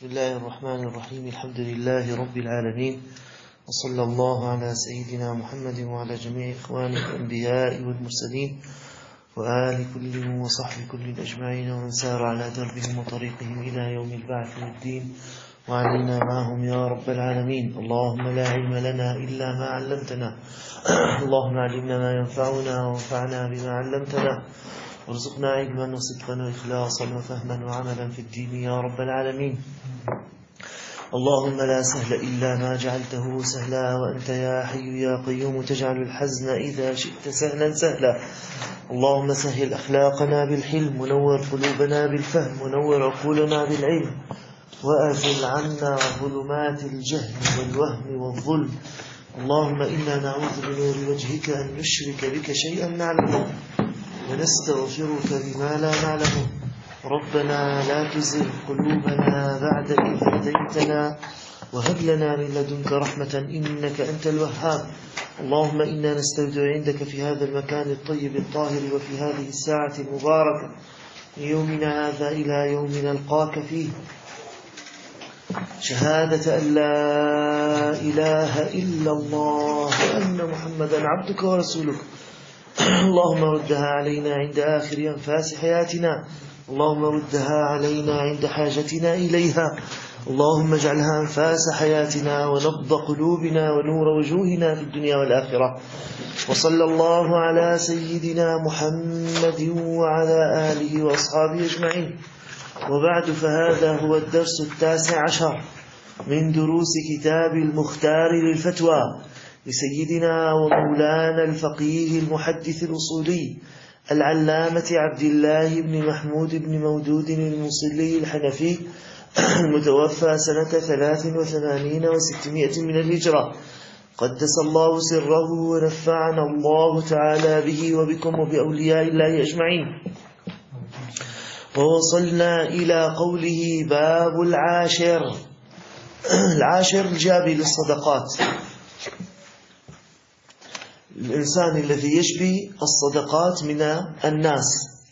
بسم الله الرحمن الرحيم. الحمد لله رب العالمين، وصلى الله على سيدنا محمد وعلى جميع إخوانه الأنبياء والمرسلين وآل كل وصحب كل أجمعين ومن سار على دربهم وطريقهم إلى يوم البعث والدين، وعلينا معهم يا رب العالمين. اللهم لا علم لنا إلا ما علمتنا، اللهم علمنا ما ينفعنا وانفعنا بما علمتنا، وارزقنا علما وصدقا وإخلاصا وفهما وعملا في الدين يا رب العالمين. اللهم لا سهل إلا ما جعلته سهلا، وأنت يا حي يا قيوم تجعل الحزن إذا شئت سهلا سهلا. اللهم سهل أخلاقنا بالحلم، ونور قلوبنا بالفهم، ونور عقولنا بالعلم، وأزل عنا ظلمات الجهل والوهم والظلم. اللهم إنا نعوذ بنور وجهك أن نشرك بك شيئا نعلمه، ونستغفرك بما لا نعلمه. ربنا لا تزغ قلوبنا بعد إذ هديتنا، وهب لنا من لدنك رحمة إنك أنت الوهاب. اللهم إنا نستودع عندك في هذا المكان الطيب الطاهر، وفي هذه الساعة المباركة من يومنا هذا إلى يوم نلقاك فيه، شهادة أن لا إله إلا الله وأن محمدا عبدك ورسولك. اللهم ردها علينا عند آخر أنفاس حياتنا، اللهم ردها علينا عند حاجتنا إليها. اللهم اجعلها أنفاس حياتنا ونبض قلوبنا ونور وجوهنا في الدنيا والآخرة. وصلى الله على سيدنا محمد وعلى آله وأصحابه أجمعين. وبعد، فهذا هو الدرس 19 من دروس كتاب المختار للفتوى لسيدنا ومولانا الفقيه المحدث الأصولي العلامة عبد الله بن محمود بن مودود المصلي الحنفي، المتوفى سنة 83 و600 من الهجرة، قدس الله سره ونفعنا الله تعالى به وبكم وبأولياء الله أجمعين. ووصلنا إلى قوله: باب العاشر. العاشر الجابي للصدقات، الإنسان الذي يجبي الصدقات من الناس،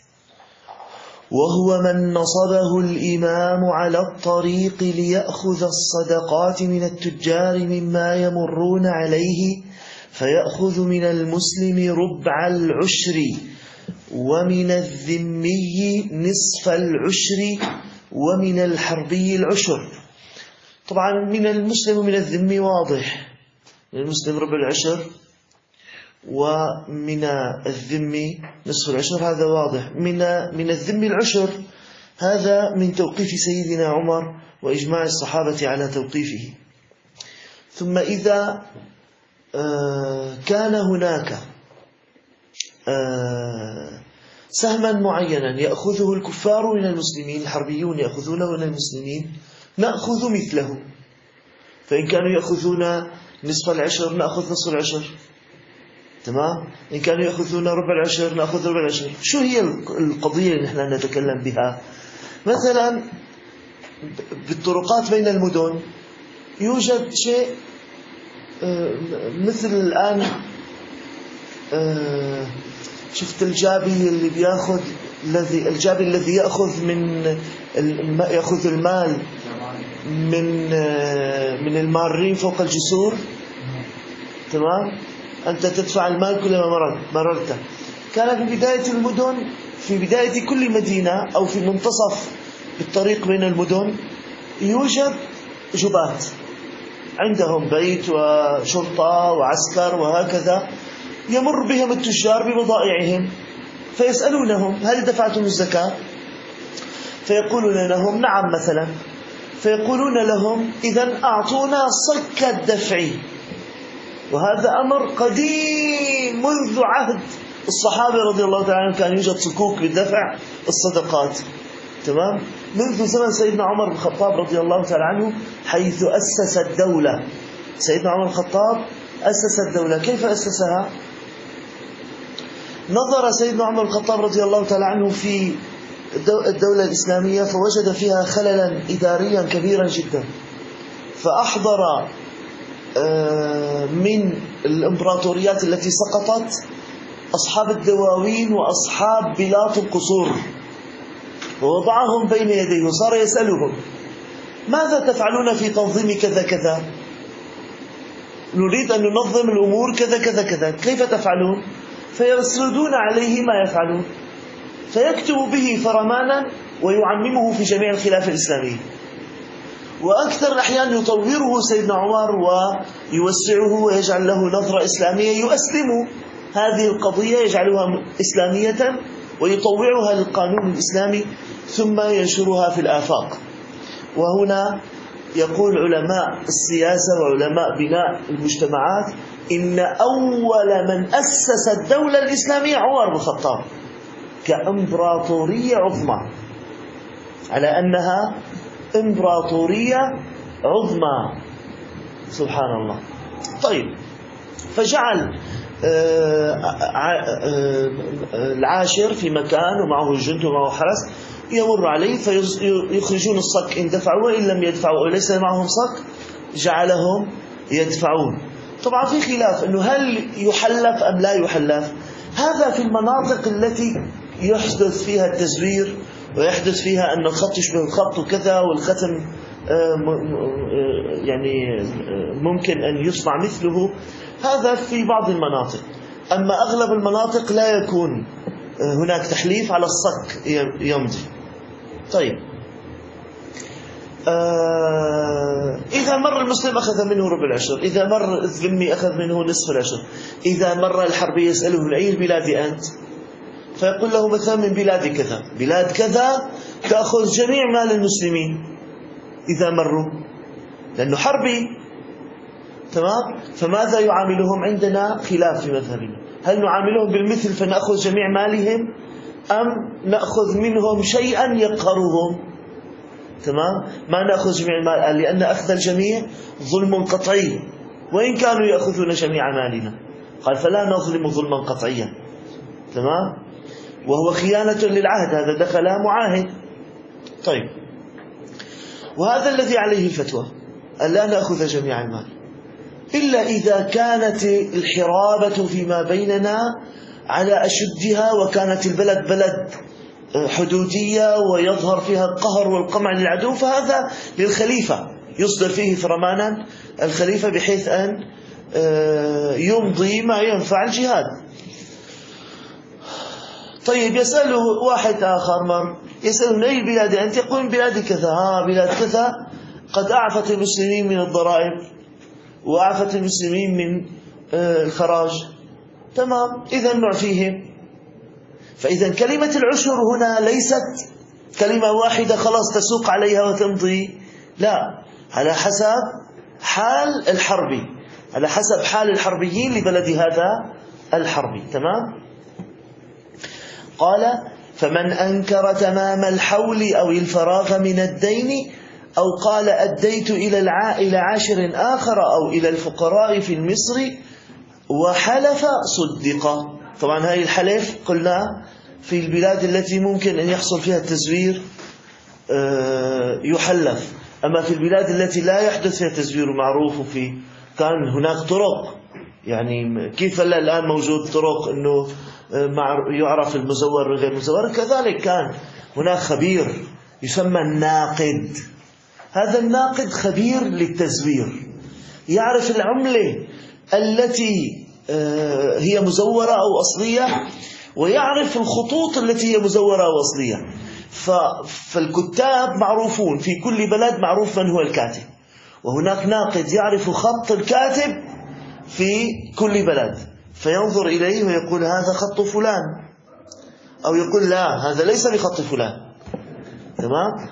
وهو من نصبه الإمام على الطريق ليأخذ الصدقات من التجار مما يمرون عليه، فيأخذ من المسلم ربع العشر، ومن الذمي نصف العشر، ومن الحربي العشر. طبعا من المسلم ومن الذمي واضح، من المسلم ربع العشر، ومن الذمي نصف العشر، هذا واضح. من الذمي العشر، هذا من توقيف سيدنا عمر وإجماع الصحابة على توقيفه. ثم إذا كان هناك سهما معينا يأخذه الكفار من المسلمين، الحربيون يأخذونه من المسلمين، نأخذ مثله. فإن كانوا يأخذون نصف العشر نأخذ نصف العشر، تمام؟ إن كانوا يأخذون ربع العشر نأخذ ربع العشر. شو هي القضية اللي نحن نتكلم بها؟ مثلا بالطرقات بين المدن يوجد شيء مثل الآن، شفت الجابي اللي بياخذ، الجابي الذي يأخذ المال من المارين فوق الجسور، تمام؟ أنت تدفع المال كلما مررت. كان في بداية المدن، في بداية كل مدينة أو في منتصف الطريق بين المدن يوجد جبات، عندهم بيت وشرطة وعسكر وهكذا، يمر بهم التجار ببضائعهم، فيسألونهم: هل دفعتم الزكاة؟ فيقولون لهم: نعم مثلا. فيقولون لهم: إذن أعطونا صك الدفع. وهذا أمر قديم منذ عهد الصحابة رضي الله تعالى عنهم، كان يوجد صكوك بدفع الصدقات، تمام؟ منذ زمن سيدنا عمر بن الخطاب رضي الله تعالى عنه، حيث أسس الدولة. سيدنا عمر بن الخطاب أسس الدولة. كيف أسسها؟ نظر سيدنا عمر بن الخطاب رضي الله تعالى عنه في الدولة الإسلامية، فوجد فيها خللا إداريا كبيرا جدا، فأحضر من الإمبراطوريات التي سقطت أصحاب الدواوين وأصحاب بلاط القصور، ووضعهم بين يديه وصار يسألهم: ماذا تفعلون في تنظيم كذا كذا؟ نريد أن ننظم الأمور كذا كذا كذا، كيف تفعلون؟ فيسردون عليه ما يفعلون، فيكتب به فرمانا ويعممه في جميع الخلافة الإسلامية. وأكثر الأحيان يطوره سيدنا عمر ويوسعه ويجعل له نظرة إسلامية، يؤسلم هذه القضية يجعلها إسلامية ويطوعها للقانون الإسلامي ثم ينشرها في الآفاق. وهنا يقول علماء السياسة وعلماء بناء المجتمعات إن أول من أسس الدولة الإسلامية عمر بن الخطاب كإمبراطورية عظمى، على أنها إمبراطورية عظمى. سبحان الله. طيب، فجعل العاشر في مكان ومعه جند ومعه حرس يمر عليه فيخرجون الصك إن دفعوا، وإن لم يدفعوا وليس معهم صك جعلهم يدفعون. طبعا في خلاف أنه هل يحلف أم لا يحلف. هذا في المناطق التي يحدث فيها التزوير ويحدث فيها أن الخط يشبه الخط وكذا، والختم يعني ممكن أن يصنع مثله، هذا في بعض المناطق. أما أغلب المناطق لا يكون هناك تحليف، على الصك يمضي. طيب، إذا مر المسلم أخذ منه ربع العشر، إذا مر الذمي أخذ منه نصف العشر، إذا مر الحربي يسأله من أي البلاد أنت؟ فيقول له مثلا من بلاد كذا، بلاد كذا تأخذ جميع مال المسلمين إذا مروا، لأنه حربي. تمام؟ فماذا يعاملهم؟ عندنا خلاف في مذهبنا، هل نعاملهم بالمثل فنأخذ جميع مالهم أم نأخذ منهم شيئا يقهرهم؟ تمام؟ ما نأخذ جميع المال، لأن أخذ الجميع ظلم قطعي وإن كانوا يأخذون جميع مالنا. قال فلا نظلم ظلما قطعيا. تمام؟ وهو خيانة للعهد، هذا دخل معاهد. طيب، وهذا الذي عليه الفتوى ألا نأخذ جميع المال إلا إذا كانت الحرابة فيما بيننا على أشدها، وكانت البلد بلد حدودية ويظهر فيها القهر والقمع للعدو، فهذا للخليفة يصدر فيه فرمانا الخليفة بحيث أن يمضي ما ينفع الجهاد. طيب، يسأله واحد آخر مر يسأله من أي بلاد أنت؟ يقول من بلاد كذا. بلاد كذا قد أعفت المسلمين من الضرائب وأعفت المسلمين من الخراج. تمام، إذا نعفيهم. فإذا كلمة العشر هنا ليست كلمة واحدة خلاص تسوق عليها وتمضي، لا، على حسب حال الحربي، على حسب حال الحربيين لبلد هذا الحربي. تمام. قال فمن أنكر تمام الحول أو الفراغ من الدين، أو قال أديت إلى عاشر آخر أو إلى الفقراء في المصر وحلف صدق. طبعا هذه الحلف قلنا في البلاد التي ممكن أن يحصل فيها التزوير يحلف، أما في البلاد التي لا يحدث فيها تزوير معروف وفي كان هناك طرق، يعني كيف الآن موجود طرق أنه يعرف المزور وغير المزور، كذلك كان هناك خبير يسمى الناقد. هذا الناقد خبير للتزوير، يعرف العملة التي هي مزورة أو أصلية، ويعرف الخطوط التي هي مزورة أو أصلية. فالكتاب معروفون في كل بلد، معروف من هو الكاتب، وهناك ناقد يعرف خط الكاتب في كل بلد، فينظر إليه ويقول هذا خط فلان، أو يقول لا هذا ليس بخط فلان. تمام.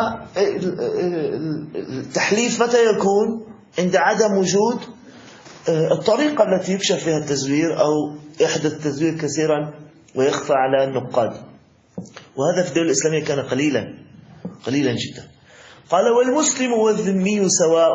فالتحليف متى يكون؟ عند عدم وجود الطريقة التي يكشف فيها التزوير أو يحدث التزوير كثيرا ويخفى على النقاد، وهذا في الدولة الإسلامية كان قليلا جدا. قال والمسلم والذمي سواء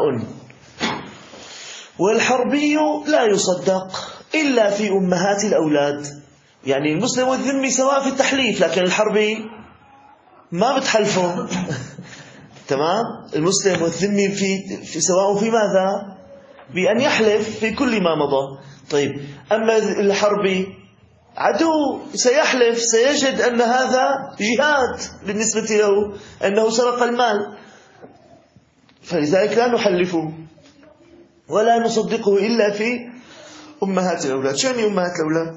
والحربي لا يصدق إلا في أمهات الأولاد. يعني المسلم والذمي سواء في التحليف، لكن الحربي ما بتحلفه. تمام. المسلم والذمي في سواء في ماذا؟ بأن يحلف في كل ما مضى. طيب، أما الحربي عدو سيحلف، سيجد أن هذا جهاد بالنسبة له، أنه سرق المال. فلذلك لا نحلفه ولا نصدقه إلا في أمهات الأولاد. شو يعني أمهات الأولاد؟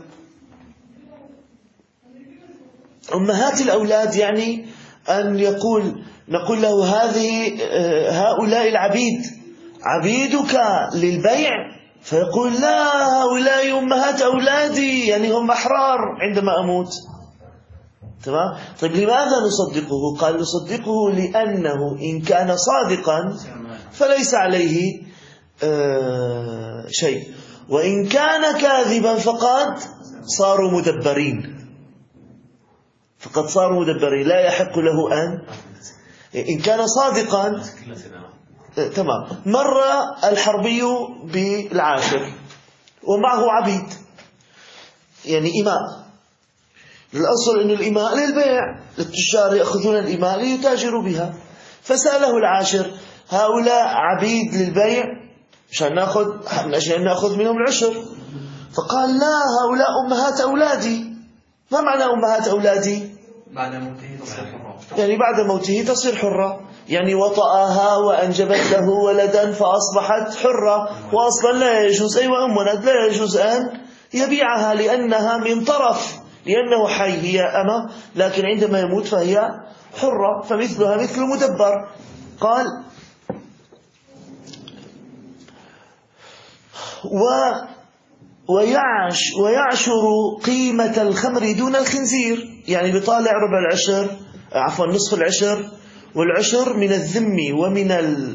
أمهات الأولاد يعني أن نقول له هؤلاء العبيد عبيدك للبيع، فيقول لا، هؤلاء أمهات أولادي، يعني هم أحرار عندما أموت. تمام؟ طيب لماذا نصدقه؟ قال نصدقه لأنه إن كان صادقا فليس عليه شيء، وإن كان كاذبا فقد صاروا مدبرين، لا يحق له إن كان صادقا. تمام. مر الحربي بالعاشر ومعه عبيد، يعني إماء. الأصل أن الإماء للبيع، التجار يأخذون الإماء ليتاجروا بها. فسأله العاشر هؤلاء عبيد للبيع عشان نأخذ منهم العشر؟ فقال لا، هؤلاء أمهات أولادي. ما معنى أمهات أولادي؟ بعد موته تصير حرة، يعني بعد موته تصير حرة، يعني وطأها وأنجبت له ولدا فأصبحت حرة. وأصلا لا يجوز أم ولد لا يجوز أن يبيعها لأنها من طرف، لأنه حي هي أمة، لكن عندما يموت فهي حرة، فمثلها مثل مدبر. قال ويعشر قيمة الخمر دون الخنزير، يعني بيطالع ربع العشر، عفوا نصف العشر، والعشر من الذم ومن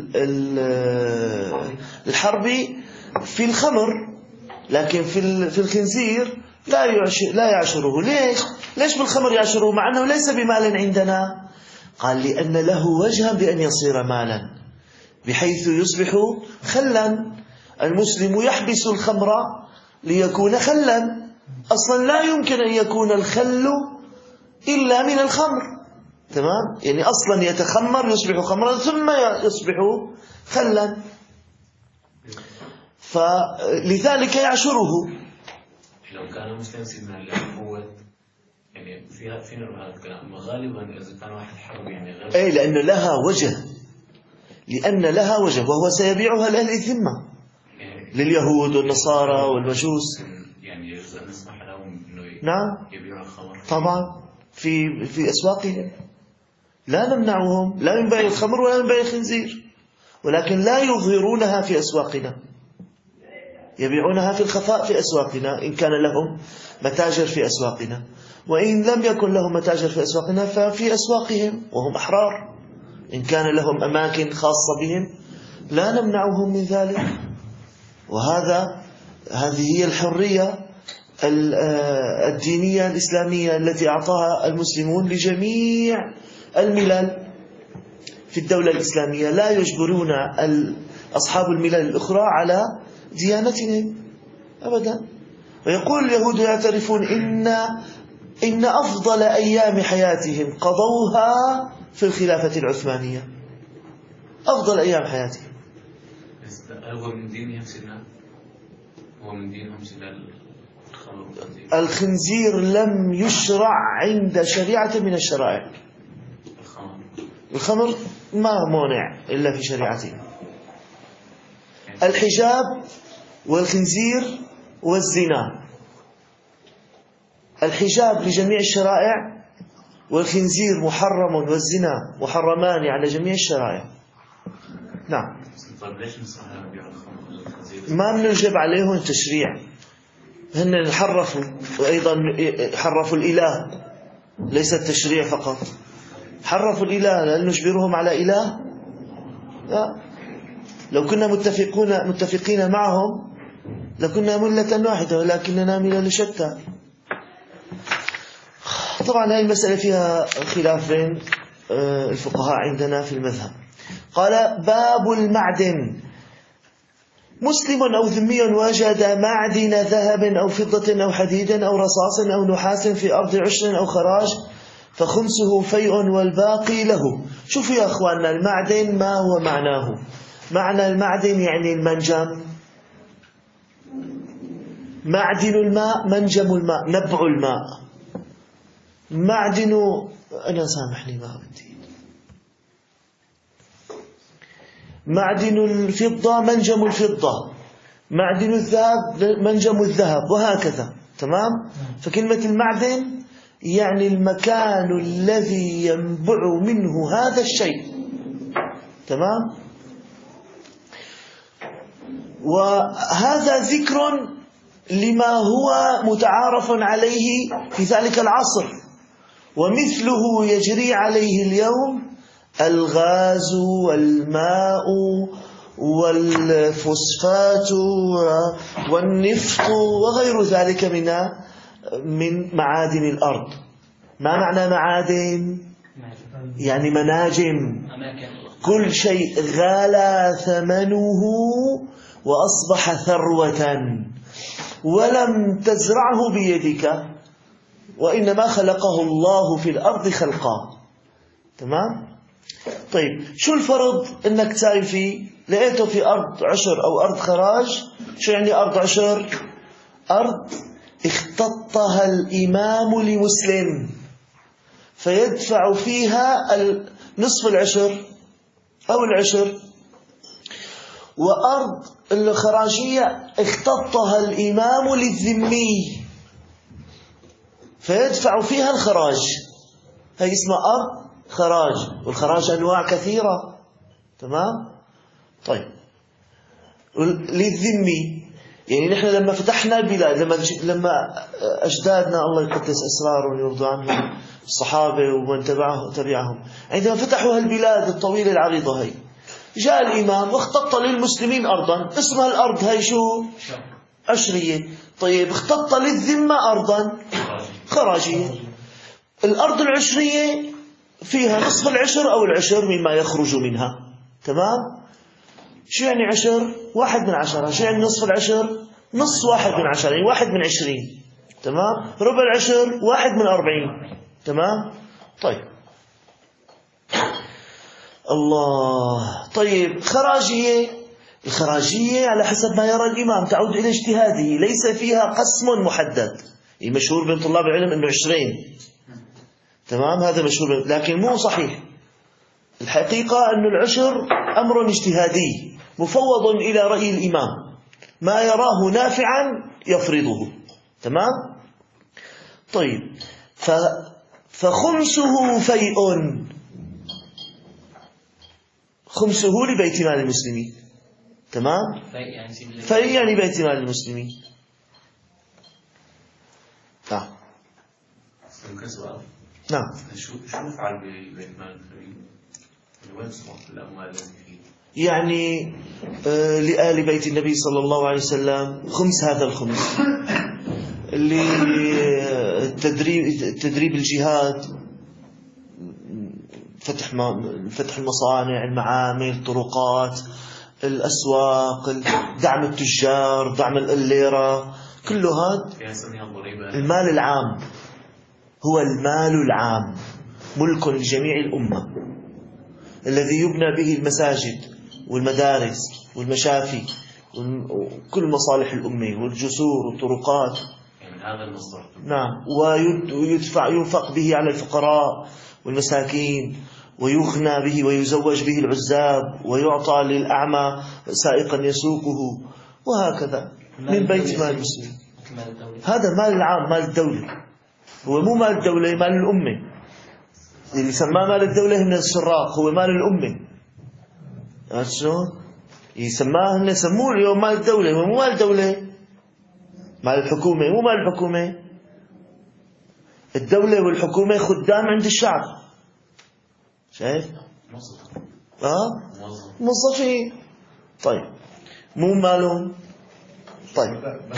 الحرب في الخمر، لكن في الخنزير لا يعشره. ليش بالخمر يعشره مع أنه ليس بمال عندنا؟ قال لأن له وجها بأن يصير مالا بحيث يصبح خلا. المسلم يحبس الخمر ليكون خلا، أصلا لا يمكن أن يكون الخل إلا من الخمر. تمام؟ يعني أصلا يتخمر يصبح خمرا ثم يصبح خلا، فلذلك يعشره. لو كان مسلم سيدنا القوة يعني فينا هذا الكلام غالبا إذا كان واحد حرب يعني غير أي لأن لها وجه وهو سيبيعها لأهل الذمة، لليهود والنصارى والمجوس. يعني يجوز أن نسمح لهم إنه نعم يبيعوا الخمر طبعا في أسواقهم، لا نمنعهم لا من بيع الخمر ولا من بيع الخنزير، ولكن لا يظهرونها في أسواقنا، يبيعونها في الخفاء في أسواقنا إن كان لهم متاجر في أسواقنا، وإن لم يكن لهم متاجر في أسواقنا ففي أسواقهم وهم أحرار. إن كان لهم أماكن خاصة بهم لا نمنعهم من ذلك. هذه هي الحرية الدينية الإسلامية التي أعطاها المسلمون لجميع الملل في الدولة الإسلامية. لا يجبرون أصحاب الملل الأخرى على ديانتهم أبدا. ويقول اليهود يعترفون إن أفضل أيام حياتهم قضوها في الخلافة العثمانية، أفضل أيام حياتهم. هو من دينهم سيدنا، الخنزير لم يشرع عند شريعة من الشرائع. الخمر ما مانع إلا في شريعتنا. الحجاب والخنزير والزنا، الحجاب لجميع الشرائع والخنزير محرم والزنا محرمان على جميع الشرائع. نعم. ما بنجب عليهم التشريع، هن حرفوا، وأيضا حرفوا الإله، ليس التشريع فقط، حرفوا الإله. هل نجبرهم على إله؟ لا. لو كنا متفقين معهم لكنا ملة واحدة، ولكننا ملل شتى. طبعا هذه المسألة فيها خلاف بين الفقهاء عندنا في المذهب. قال باب المعدن: مسلم أو ذمي وجد معدن ذهب أو فضة أو حديد أو رصاص أو نحاس في أرض عشر أو خراج فخمسه فيء والباقي له. شوفوا يا أخواننا، المعدن ما هو معناه؟ معنى المعدن يعني المنجم، معدن الماء، منجم الماء، نبع الماء. معدن، أنا سامحني ما بدي، معدن الفضة منجم الفضة، معدن الذهب منجم الذهب، وهكذا. تمام؟ فكلمة المعدن يعني المكان الذي ينبع منه هذا الشيء. تمام؟ وهذا ذكر لما هو متعارف عليه في ذلك العصر، ومثله يجري عليه اليوم الغاز والماء والفوسفات والنفط وغير ذلك من معادن الأرض. ما معنى معادن؟ يعني مناجم. كل شيء غالى ثمنه وأصبح ثروة ولم تزرعه بيدك، وإنما خلقه الله في الأرض خلقا. تمام؟ طيب، شو الفرض إنك تساوي فيه؟ لقيته في أرض عشر أو أرض خراج. شو يعني أرض عشر؟ أرض اختطها الإمام لمسلم فيدفع فيها نصف العشر أو العشر، وأرض الخراجية اختطها الإمام للذمي فيدفع فيها الخراج. هي اسمها أرض خراج، والخراج أنواع كثيرة. تمام؟ طيب، للذمي يعني نحن لما فتحنا البلاد، لما أجدادنا الله يقدس أسرارهم ويرضى عنهم الصحابة ومن تبعهم عندما فتحوا هالبلاد الطويلة العريضة هي، جاء الإمام واختط للمسلمين أرضا اسمها الأرض هي شو؟ عشرية. طيب، اختط للذمة أرضا خراجية. الأرض العشرية فيها نصف العشر أو العشر مما يخرج منها. تمام؟ شو يعني عشر؟ 1/10. شو يعني نصف العشر؟ نص 1/10، يعني 1/20. تمام؟ ربع العشر 1/40. تمام؟ طيب، الله. طيب، الخراجية على حسب ما يرى الإمام تعود إلى اجتهاده، ليس فيها قسم محدد. مشهور بين طلاب العلم أنه 20. تمام؟ هذا مشهور، لكن مو صحيح. الحقيقة أن العشر أمر اجتهادي مفوض إلى رأي الإمام، ما يراه نافعا يفرضه. تمام؟ طيب، فخمسه فيء، خمسه لبيت مال المسلمين. تمام؟ فيء يعني بيت مال المسلمين. نعم. ممكن سؤال؟ نعم. شو نفعل ببيت مال المسلمين؟ وين تصرف الأموال التي فيه؟ يعني لآل بيت النبي صلى الله عليه وسلم خمس، هذا الخمس لتدريب الجهاد، فتح المصانع، المعامل، الطرقات، الأسواق، دعم التجار، دعم الليرة، كل هذا المال العام. هو المال العام، ملك لجميع الأمة، الذي يبنى به المساجد والمدارس والمشافي وكل مصالح الأمة والجسور والطرقات. يعني هذا المصدر. نعم. وينفق به على الفقراء والمساكين، ويغنى به ويزوج به العزاب، ويعطى للأعمى سائقا يسوقه، وهكذا من بيت مال المسلمين. هذا مال العام، مال الدولة. هو مو مال الدولة، مال الأمة. اللي سماه مال الدولة من السراق هو مال الأمة. عرفت شلون؟ يسماه، سموه اليوم مال الدولة، هو مو مال الدولة، مال الحكومة، مو مال الحكومة. الدولة والحكومة خدام عند الشعب. شايف؟ موظفين. طيب، مو مالهم. طيب،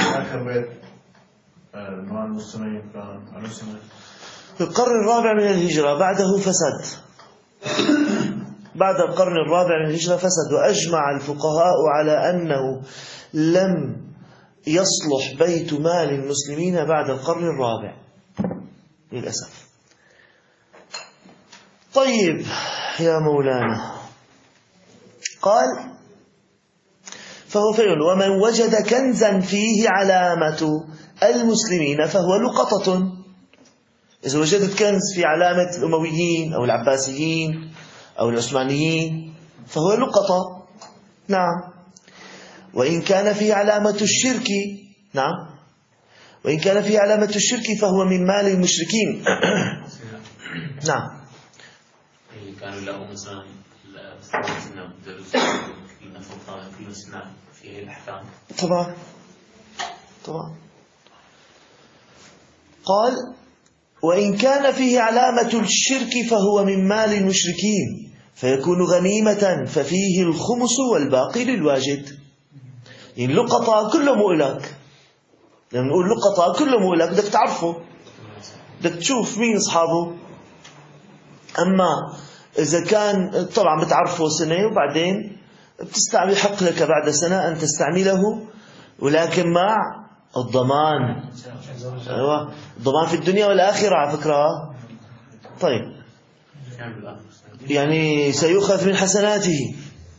في القرن الرابع من الهجرة بعده فسد. بعد القرن الرابع من الهجرة فسد، وأجمع الفقهاء على أنه لم يصلح بيت مال المسلمين بعد القرن الرابع للأسف. طيب يا مولانا، قال فهو فعل، ومن وجد كنزا فيه علامة المسلمين فهو لقطة. إذا وجدت كنز في علامة الأمويين أو العباسيين أو العثمانيين فهو لقطة. نعم. وإن كان فيه علامة الشرك، نعم، وإن كان فيه علامة الشرك فهو من مال المشركين. نعم. كانوا له مثلا درس المفروض كل سنة فيه الأحكام. طبعا. قال: وإن كان فيه علامة الشرك فهو من مال المشركين فيكون غنيمة ففيه الخمس والباقي للواجد. يعني لقطة كله مو إلك، لما نقول لقطة كله مو إلك بدك تعرفه، بدك تشوف مين أصحابه. أما إذا كان طبعا بتعرفه سنة وبعدين بتستعمل، حق لك بعد سنة أن تستعمله، ولكن مع الضمان. أيوة، الضمان في الدنيا والآخرة على فكرة. طيب، يعني سيؤخذ من حسناته.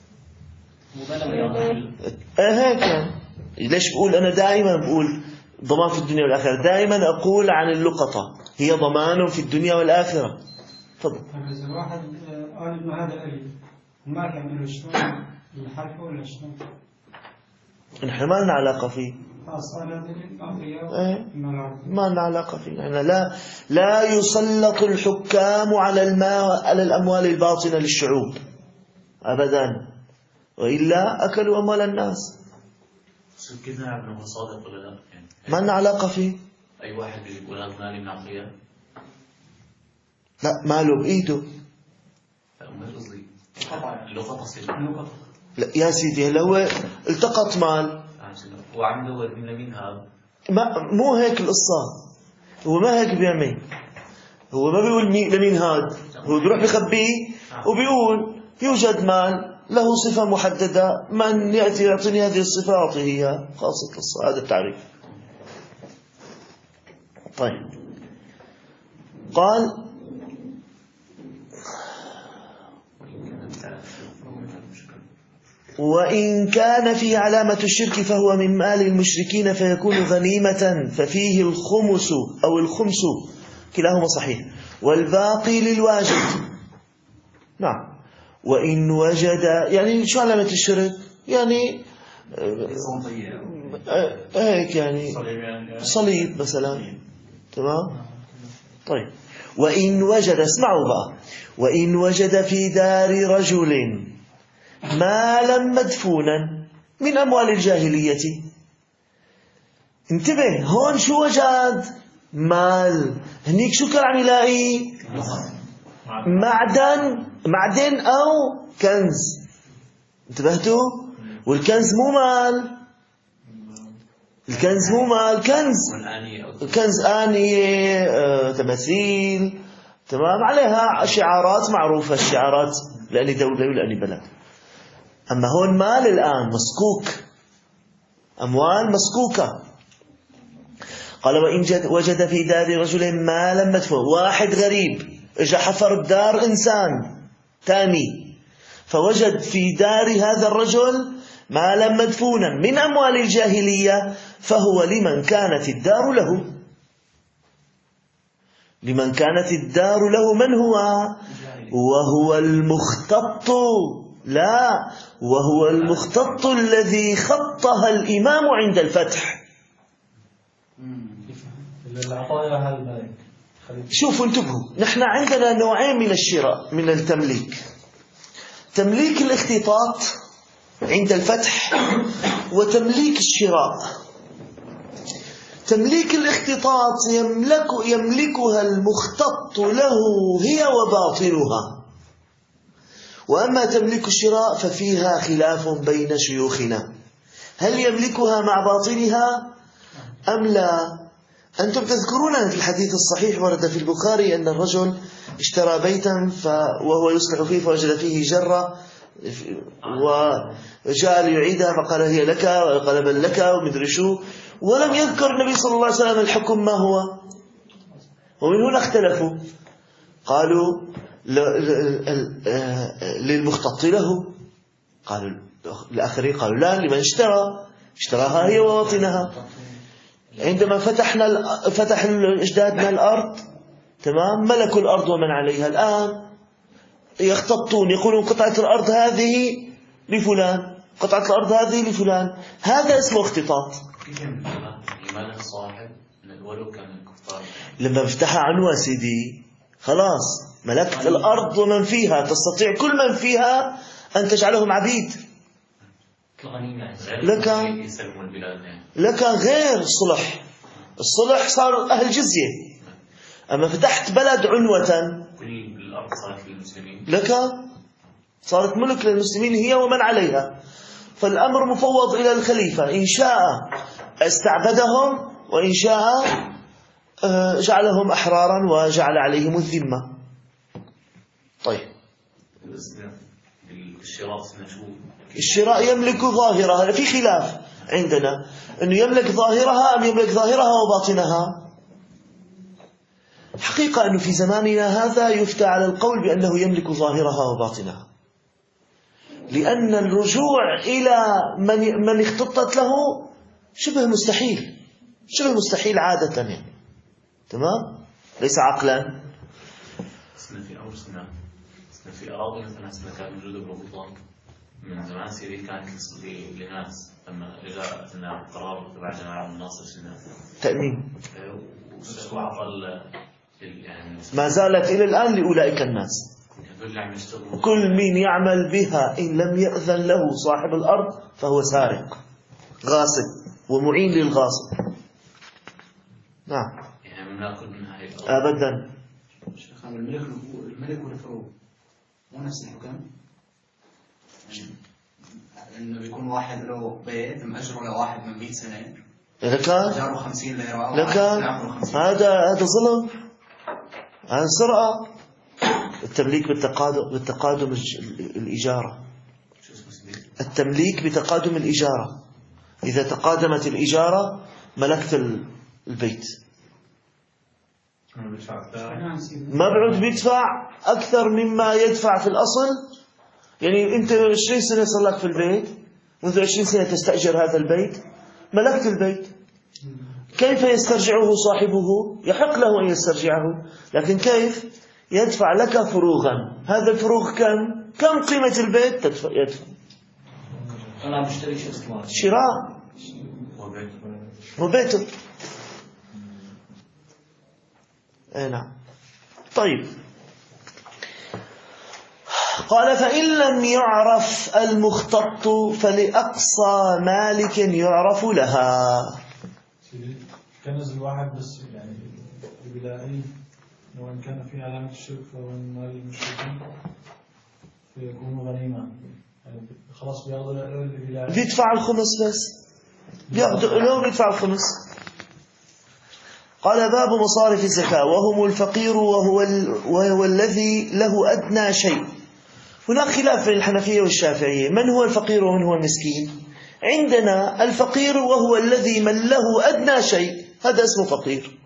هيك يعني. ليش بقول أنا دائما بقول ضمان في الدنيا والآخرة؟ دائما أقول عن اللقطة هي ضمان في الدنيا والآخرة. تفضل. إذا الواحد قال إنه هذا أبي ما كان له شلون الحركة ولا شلون؟ نحن ما لنا علاقة فيه. ما لنا علاقة فيه. يعني لا يسلط الحكام على الأموال الباطنة للشعوب أبدا، وإلا أكلوا أموال الناس. كذا ابن هو صادق ولا لا؟ يعني ما لنا علاقة فيه. أي واحد يقول هذا مالي من عطية، لا ماله بإيده. لا مو قصدي اللقطة. لا يا سيدي، هلا هو التقط مال وعم دور من لمين هذا، مو هيك القصة. هو ما هيك بيعمل، هو ما بيقول لمين هذا، هو بيروح بخبيه وبيقول يوجد مال له صفة محددة، من يعطيني هذه الصفة أعطيه إياها. خاصة القصة، هذا التعريف. طيب، قال: وإن كان فيه علامة الشرك فهو من مال المشركين فيكون غنيمة ففيه الخمس أو الخمس، كلاهما صحيح، والباقي للواجد. نعم. وإن وجد، يعني شو علامة الشرك؟ يعني هيك يعني صليب مثلا. تمام. طيب، وإن وجد، اسمعوا بقى، وإن وجد في دار رجل مالا مدفونا من أموال الجاهلية. انتبه، هون شو وجد؟ مال. هنيك شو كان عم يلاقي؟ معدن أو كنز. انتبهتوا؟ والكنز مو مال، الكنز مو مال، كنز آنية، تماثيل، تمام، عليها شعارات معروفة، الشعارات لأني دولة ولأني بلد. أما هون مال الآن مسكوك، أموال مسكوكة. قال: وإن وجد في دار رجل مالا مدفون، واحد غريب اجى حفر بدار إنسان تاني، فوجد في دار هذا الرجل مالا مدفونا من أموال الجاهلية، فهو لمن كانت الدار له. لمن كانت الدار له من هو؟ وهو المختط. لا، وهو المختط الذي خطها الإمام عند الفتح. شوفوا انتبهوا، نحن عندنا نوعين من الشراء، من التمليك: تمليك الاختطاط عند الفتح، وتمليك الشراء. تمليك الاختطاط يملكها المختط له هي وباطنها. وأما تمليك الشراء ففيها خلاف بين شيوخنا، هل يملكها مع باطنها أم لا؟ أنتم تذكرون في الحديث الصحيح ورد في البخاري أن الرجل اشترى بيتا وهو يصلح فيه فوجد فيه جرة، وجاء ليعيدها فقال هي لك، وقال بل لك، ومدري شو، ولم يذكر النبي صلى الله عليه وسلم الحكم ما هو. ومن هنا اختلفوا، قالوا للمختط له، قالوا الآخرين قالوا لا، لمن اشتراها هي ووطنها. عندما فتح الأجداد من الأرض، تمام، ملكوا الأرض ومن عليها. الآن يختطون، يقولون قطعة الأرض هذه لفلان، قطعة الأرض هذه لفلان، هذا اسمه اختطاط. إيمان الصاحب ولو كان الكفار لما بفتحها عنوة سيدي خلاص ملكت الأرض ومن فيها، تستطيع كل من فيها أن تجعلهم عبيد لك غير الصلح. الصلح صار أهل جزية، أما فتحت بلد عنوة كل الأرض صارت للمسلمين، لك صارت ملك للمسلمين هي ومن عليها. فالأمر مفوض إلى الخليفة، إن شاء استعبدهم وإن شاء جعلهم أحرارا وجعل عليهم الذمة. طيب الشراء يملك ظاهرها، في خلاف عندنا أنه يملك ظاهرها أم يملك ظاهرها وباطنها. حقيقة أنه في زماننا هذا يفتى على القول بأنه يملك ظاهرها وباطنها، لأن الرجوع إلى من اختطت له شبه مستحيل، شبه مستحيل عادة يعني. تمام؟ ليس عقلا. في أراضي مثلا كانت موجودة بلوطان من زمان سيري، كانت لناس لما جاء قرار تبع جماعة الناصر سنة تأمين، وعطى يعني ما زالت إلى الآن لأولئك الناس. كل من يعمل بها إن لم يأذن له صاحب الأرض فهو سارق غاصب ومعين للغاصب. نعم يعني بناخذ منها هيك أبدا. شيخ الملك والفروض مو نفس الحكم؟ انه بيكون واحد له بيت مأجره لواحد من 100 سنة، لكن أجاره 50 ليرة، لكن هذا ظلم، هذا سرقة. التمليك بالتقادم الإجارة، التمليك بتقادم الإجارة. إذا تقادمت الإجارة ملكت البيت، ما بعد بيدفع أكثر مما يدفع في الأصل. يعني أنت 20 سنة صار لك في البيت، منذ 20 سنة تستأجر هذا البيت، ملكت البيت. كيف يسترجعه صاحبه؟ يحق له أن يسترجعه، لكن كيف؟ يدفع لك فروغا. هذا الفروغ كم قيمة البيت؟ يدفع. أنا مشتري شو اسمه شراء وبيته. أي نعم. طيب قال فإن لم يعرف المختط فلأقصى مالك يعرف لها. كنز الواحد بس يعني البلائي، وإن كان في علامة الشرك فهو من مال المشركين فيكون غنيمة، يعني خلاص بياخذوا البلائي بيدفع الخمس، بس لو بيدفع الخمس. قال باب مصارف الزكاة وهم الفقير وهو الذي له أدنى شيء. هناك خلاف بين الحنفية والشافعية، من هو الفقير ومن هو المسكين؟ عندنا الفقير وهو الذي من له أدنى شيء، هذا اسمه فقير.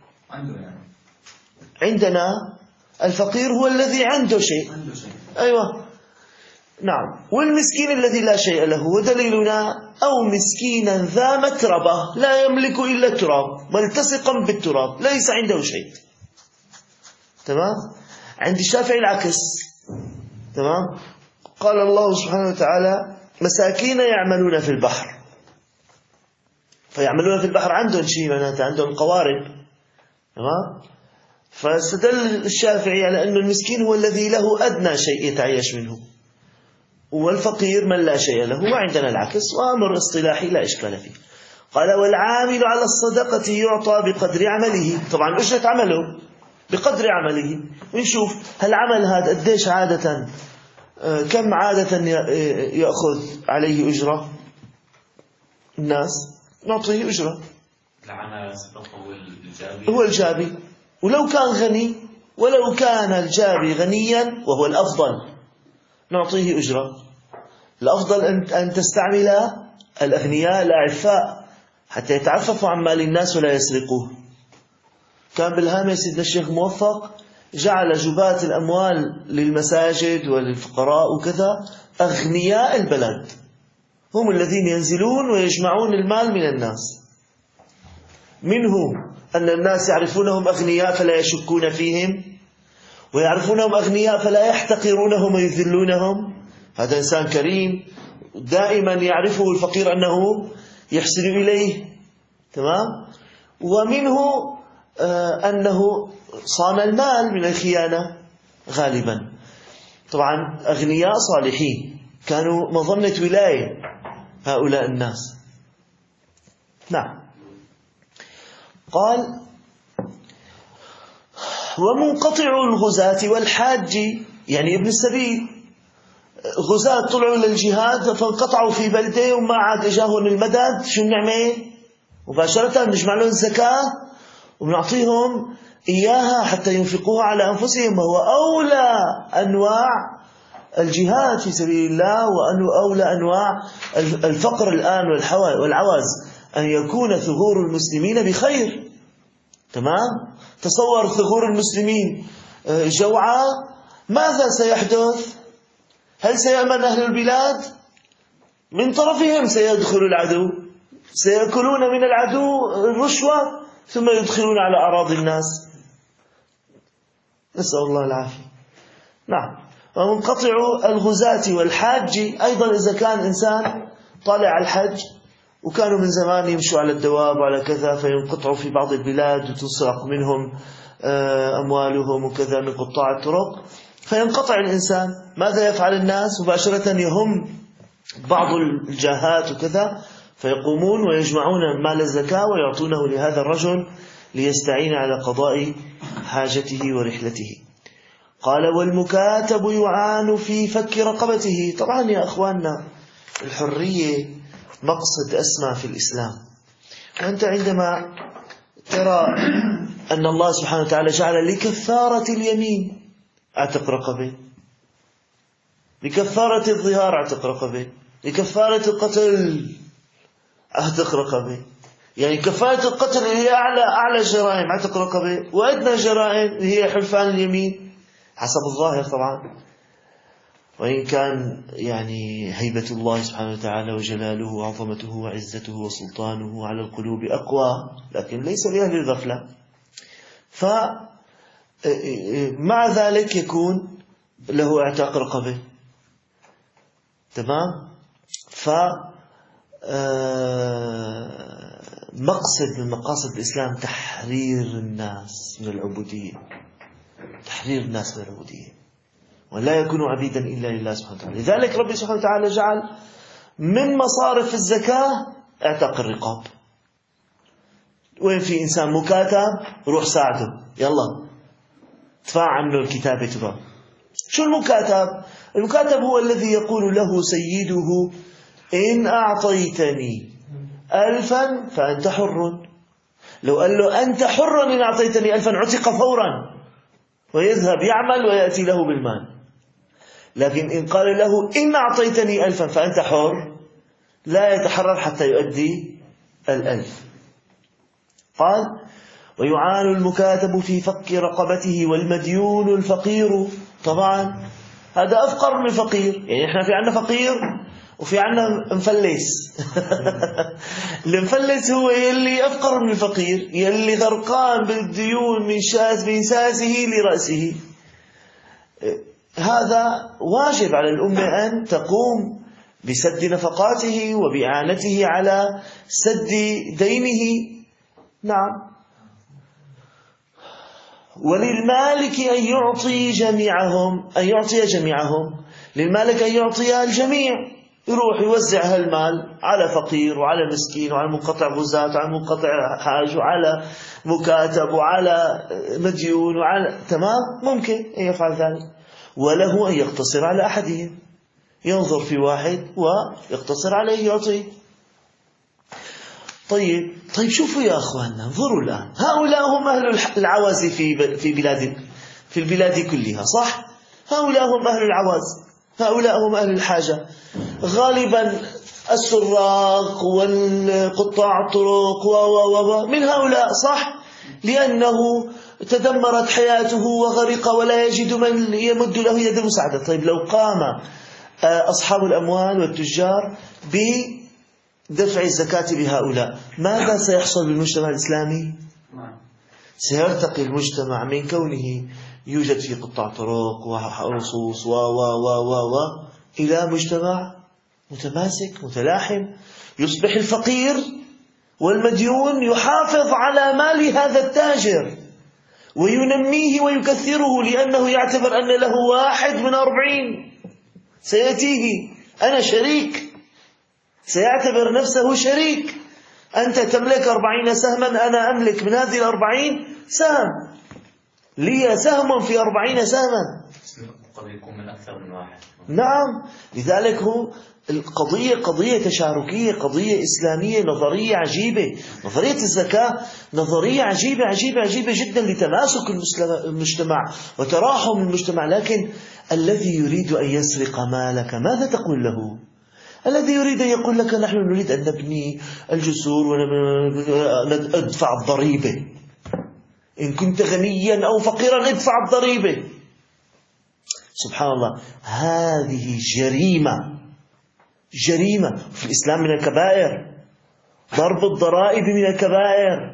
عندنا الفقير هو الذي عنده شيء. أيوة نعم. والمسكين الذي لا شيء له، ودليلنا أو مسكينا ذا متربة لا يملك إلا التراب ملتصقا بالتراب ليس عنده شيء. تمام. عند الشافعي العكس. تمام. قال الله سبحانه وتعالى مساكين يعملون في البحر، فيعملون في البحر عندهم شيء، معناته عندهم قوارب. تمام. فاستدل الشافعي على أن المسكين هو الذي له أدنى شيء يتعيش منه، والفقير من لا شيء له. وعندنا العكس، وأمر اصطلاحي لا إشكال فيه. قال والعامل على الصدقة يعطى بقدر عمله. طبعا أجرة عمله بقدر عمله. ونشوف هل عمل هذا قديش عادة، كم عادة يأخذ عليه أجرة الناس، نعطيه أجرة. العمل هو الجابي، ولو كان غني، ولو كان الجابي غنيا وهو الأفضل نعطيه أجرة. الأفضل أن تستعمل الأغنياء الأعفاء حتى يتعففوا عن مال الناس ولا يسرقوه. كان بالهامة سيدنا الشيخ موفق جعل جبات الأموال للمساجد وللفقراء وكذا أغنياء البلد، هم الذين ينزلون ويجمعون المال من الناس. منه أن الناس يعرفونهم أغنياء فلا يشكون فيهم، ويعرفونهم أغنياء فلا يحتقرونهم ويذلونهم. هذا إنسان كريم دائما يعرفه الفقير أنه يحسن إليه، تمام. ومنه أنه صان المال من الخيانة غالبا. طبعا أغنياء صالحين كانوا مظنة ولاية هؤلاء الناس. نعم. قال ومنقطع الغزاة والحاج، يعني ابن السبيل، غزاة طلعوا للجهاد فانقطعوا في بلدة وما عاد اجاهم المدد، شو بنعمل؟ مباشرة نجمع لهم الزكاة ونعطيهم إياها حتى ينفقوها على أنفسهم، وهو أولى أنواع الجهاد في سبيل الله وأولى أنواع الفقر الآن والعوز، أن يكون ثغور المسلمين بخير. تمام. تصور ثغور المسلمين جوعى، ماذا سيحدث؟ هل سيأمن أهل البلاد؟ من طرفهم سيدخل العدو، سيأكلون من العدو الرشوة ثم يدخلون على أراضي الناس، نسأل الله العافية. نعم. ومنقطع الغزاة والحاج أيضا، إذا كان إنسان طالع على الحج وكانوا من زمان يمشوا على الدواب وعلى كذا، فينقطعوا في بعض البلاد وتسرق منهم أموالهم وكذا من قطاع الطرق، فينقطع الإنسان. ماذا يفعل الناس؟ مباشرة يهم بعض الجاهات وكذا، فيقومون ويجمعون مال الزكاة ويعطونه لهذا الرجل ليستعين على قضاء حاجته ورحلته. قال والمكاتب يعان في فك رقبته. طبعا يا أخواننا الحرية مقصد أسمى في الإسلام، وأنت عندما ترى أن الله سبحانه وتعالى جعل لكفارة اليمين اعتق رقبة، لكفارة الظهار اعتق رقبة، لكفارة القتل اعتق رقبة، يعني كفارة القتل هي أعلى الجرائم اعتق رقبة، وأدنى الجرائم هي حلفان اليمين حسب الظاهر طبعا. وإن كان يعني هيبة الله سبحانه وتعالى وجلاله وعظمته وعزته وسلطانه على القلوب أقوى، لكن ليس لأهل الغفلة. فمع ذلك يكون له اعتاق رقبة. تمام. مقصد من مقاصد الإسلام تحرير الناس من العبودية، تحرير الناس من العبودية، ولا يكونوا عبيدا إلا لله سبحانه وتعالى. لذلك ربي سبحانه وتعالى جعل من مصارف الزكاة اعتاق الرقاب. وين في إنسان مكاتب روح ساعده، يلا ادفع عنه الكتابة تبع. شو المكاتب؟ المكاتب هو الذي يقول له سيده إن أعطيتني 1000 فأنت حر. لو قال له أنت حر إن أعطيتني 1000 عتق فورا ويذهب يعمل ويأتي له بالمال. لكن إن قال له إن أعطيتني 1000 فأنت حر، لا يتحرر حتى يؤدي 1000. قال ويعان المكاتب في فك رقبته والمديون الفقير. طبعا هذا أفقر من الفقير، يعني إحنا في عنا فقير وفي عنا مفلس. المفلس هو يلي أفقر من الفقير، يلي غرقان بالديون من ساسه لرأسه. هذا واجب على الأمة أن تقوم بسد نفقاته وبإعانته على سد دينه. نعم. وللمالك أن يعطي جميعهم، أن يعطي جميعهم، للمالك أن يعطي الجميع، يروح يوزع هالمال على فقير وعلى مسكين وعلى منقطع غزاة وعلى منقطع حاج وعلى مكاتب وعلى مديون وعلى تمام، ممكن أن يفعل ذلك. وله أن يقتصر على أحدهم، ينظر في واحد ويقتصر عليه يعطيه. طيب شوفوا يا أخواننا، انظروا الآن، هؤلاء هم أهل العوز في البلاد كلها، صح؟ هؤلاء هم أهل العوز، هؤلاء هم أهل الحاجة. غالبا السراق والقطاع الطرق من هؤلاء، صح؟ لأنه تدمرت حياته وغرق ولا يجد من يمد له يد المساعدة. طيب لو قام أصحاب الأموال والتجار بدفع الزكاة بهؤلاء، ماذا سيحصل بالمجتمع الإسلامي؟ سيرتقي المجتمع من كونه يوجد في قطاع طرق ورصوص إلى مجتمع متماسك متلاحم، يصبح الفقير والمديون يحافظ على مال هذا التاجر وينميه ويكثره، لأنه يعتبر أن له 1 من 40 سيأتيه، أنا شريك، سيعتبر نفسه شريك. أنت تملك 40 سهما، أنا أملك من هذه 40 سهم، لي سهم في 40 سهما. قد يكون من أكثر من واحد. نعم، لذلك هو القضية قضية تشاركية، قضية إسلامية، نظرية عجيبة. نظرية الزكاة نظرية عجيبة عجيبة عجيبة جدا لتماسك المجتمع وتراحم المجتمع. لكن الذي يريد أن يسرق مالك ماذا تقول له؟ الذي يريد أن يقول لك نحن نريد أن نبني الجسور وندفع الضريبة، إن كنت غنيا أو فقيرا ادفع الضريبة. سبحان الله، هذه جريمة، جريمة في الإسلام من الكبائر. ضرب الضرائب من الكبائر.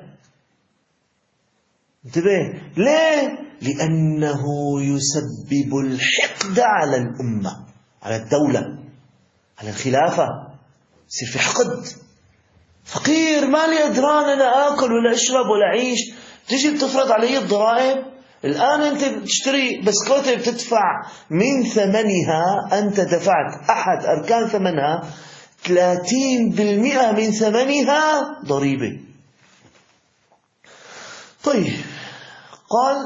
انتبه، ليه؟ لأنه يسبب الحقد على الأمة، على الدولة، على الخلافة. يصير في حقد. فقير ما لي أدران أنا آكل ولا أشرب ولا أعيش، تجي بتفرض علي الضرائب. الآن أنت بتشتري بسكوتة بتدفع من ثمنها، أنت دفعت أحد أركان ثمنها 30% من ثمنها ضريبة. طيب، قال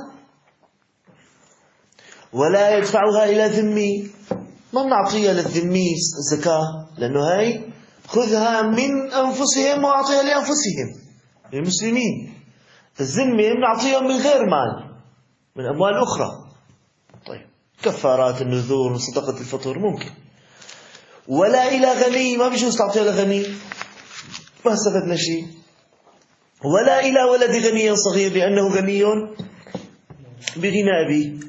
ولا يدفعها إلى ذمي، ما بنعطيها للذمي الزكاة، لأنه هاي خذها من أنفسهم وأعطيها لأنفسهم المسلمين. الذمي بنعطيهم من غير مال، من أموال أخرى. طيب، كفارات النذور وصدقة الفطر ممكن. ولا إلى غني، ما بيجوز تعطيها لغني، ما استفدنا شيء. ولا إلى ولد غني صغير لأنه غني بغنى أبيه.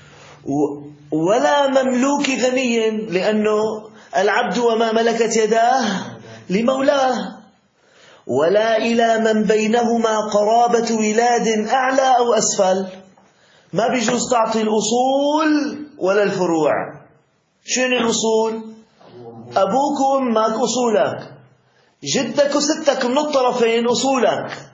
ولا مملوك غني لأنه العبد وما ملكت يداه لمولاه. ولا إلى من بينهما قرابة ولاد أعلى أو أسفل، ما بيجوز تعطي الأصول ولا الفروع. شنو الأصول؟ أبوك وأمك أصولك، جدك وستك من الطرفين أصولك،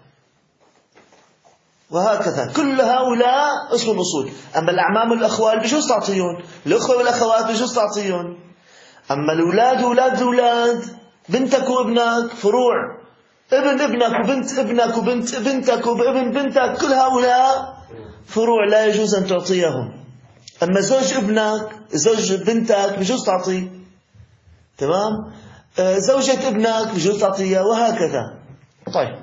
وهكذا كل هؤلاء اسم الأصول. أما الأعمام والأخوال بيجوز تعطيهم، الأخوة والأخوات بيجوز تعطيهم. أما الأولاد وأولاد الأولاد، بنتك وابنك فروع، ابن ابنك وبنت ابنك وبنت بنتك وابن بنتك، كل هؤلاء فروع لا يجوز أن تعطيهم. أما زوج ابنك زوج بنتك بيجوز تعطيه، تمام؟ زوجة ابنك بيجوز تعطيها، وهكذا. طيب،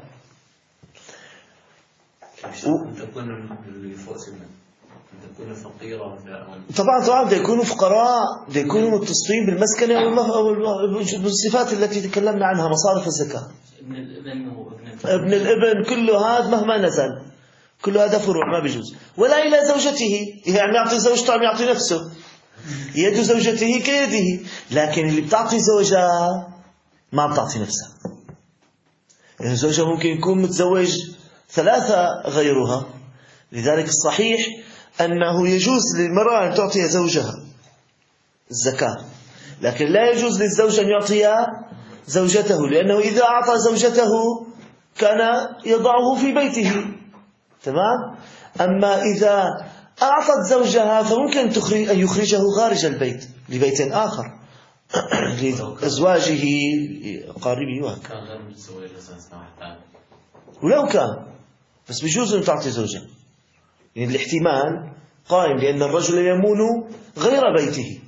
تكون اللي فوق سنة، تكون فقيرة طبعا بده يكونوا فقراء، بده يكونوا متصفين بالمسكنة والصفات التي تكلمنا عنها، مصارف الزكاة. ابن الابن كله هذا مهما نزل، كل هذا فروع ما بيجوز. ولا إلى زوجته، يعني يعطي زوجته عم يعطي نفسه، يد زوجته كيده. لكن اللي بتعطي زوجها ما بتعطي نفسها، يعني زوجها ممكن يكون متزوج 3 غيرها. لذلك الصحيح أنه يجوز للمرأة أن تعطي زوجها الزكاة، لكن لا يجوز للزوج أن يعطي زوجته، لأنه إذا أعطى زوجته كان يضعه في بيته، تمام؟ أما إذا أعطت زوجها فممكن أن يخرجه خارج البيت لبيت آخر لأزواجه قاربه وهكذا. كان غير متزوج ولو كان، بس بيجوز أن تعطي زوجها، يعني الاحتمال قائم، لأن الرجل يمون غير بيته.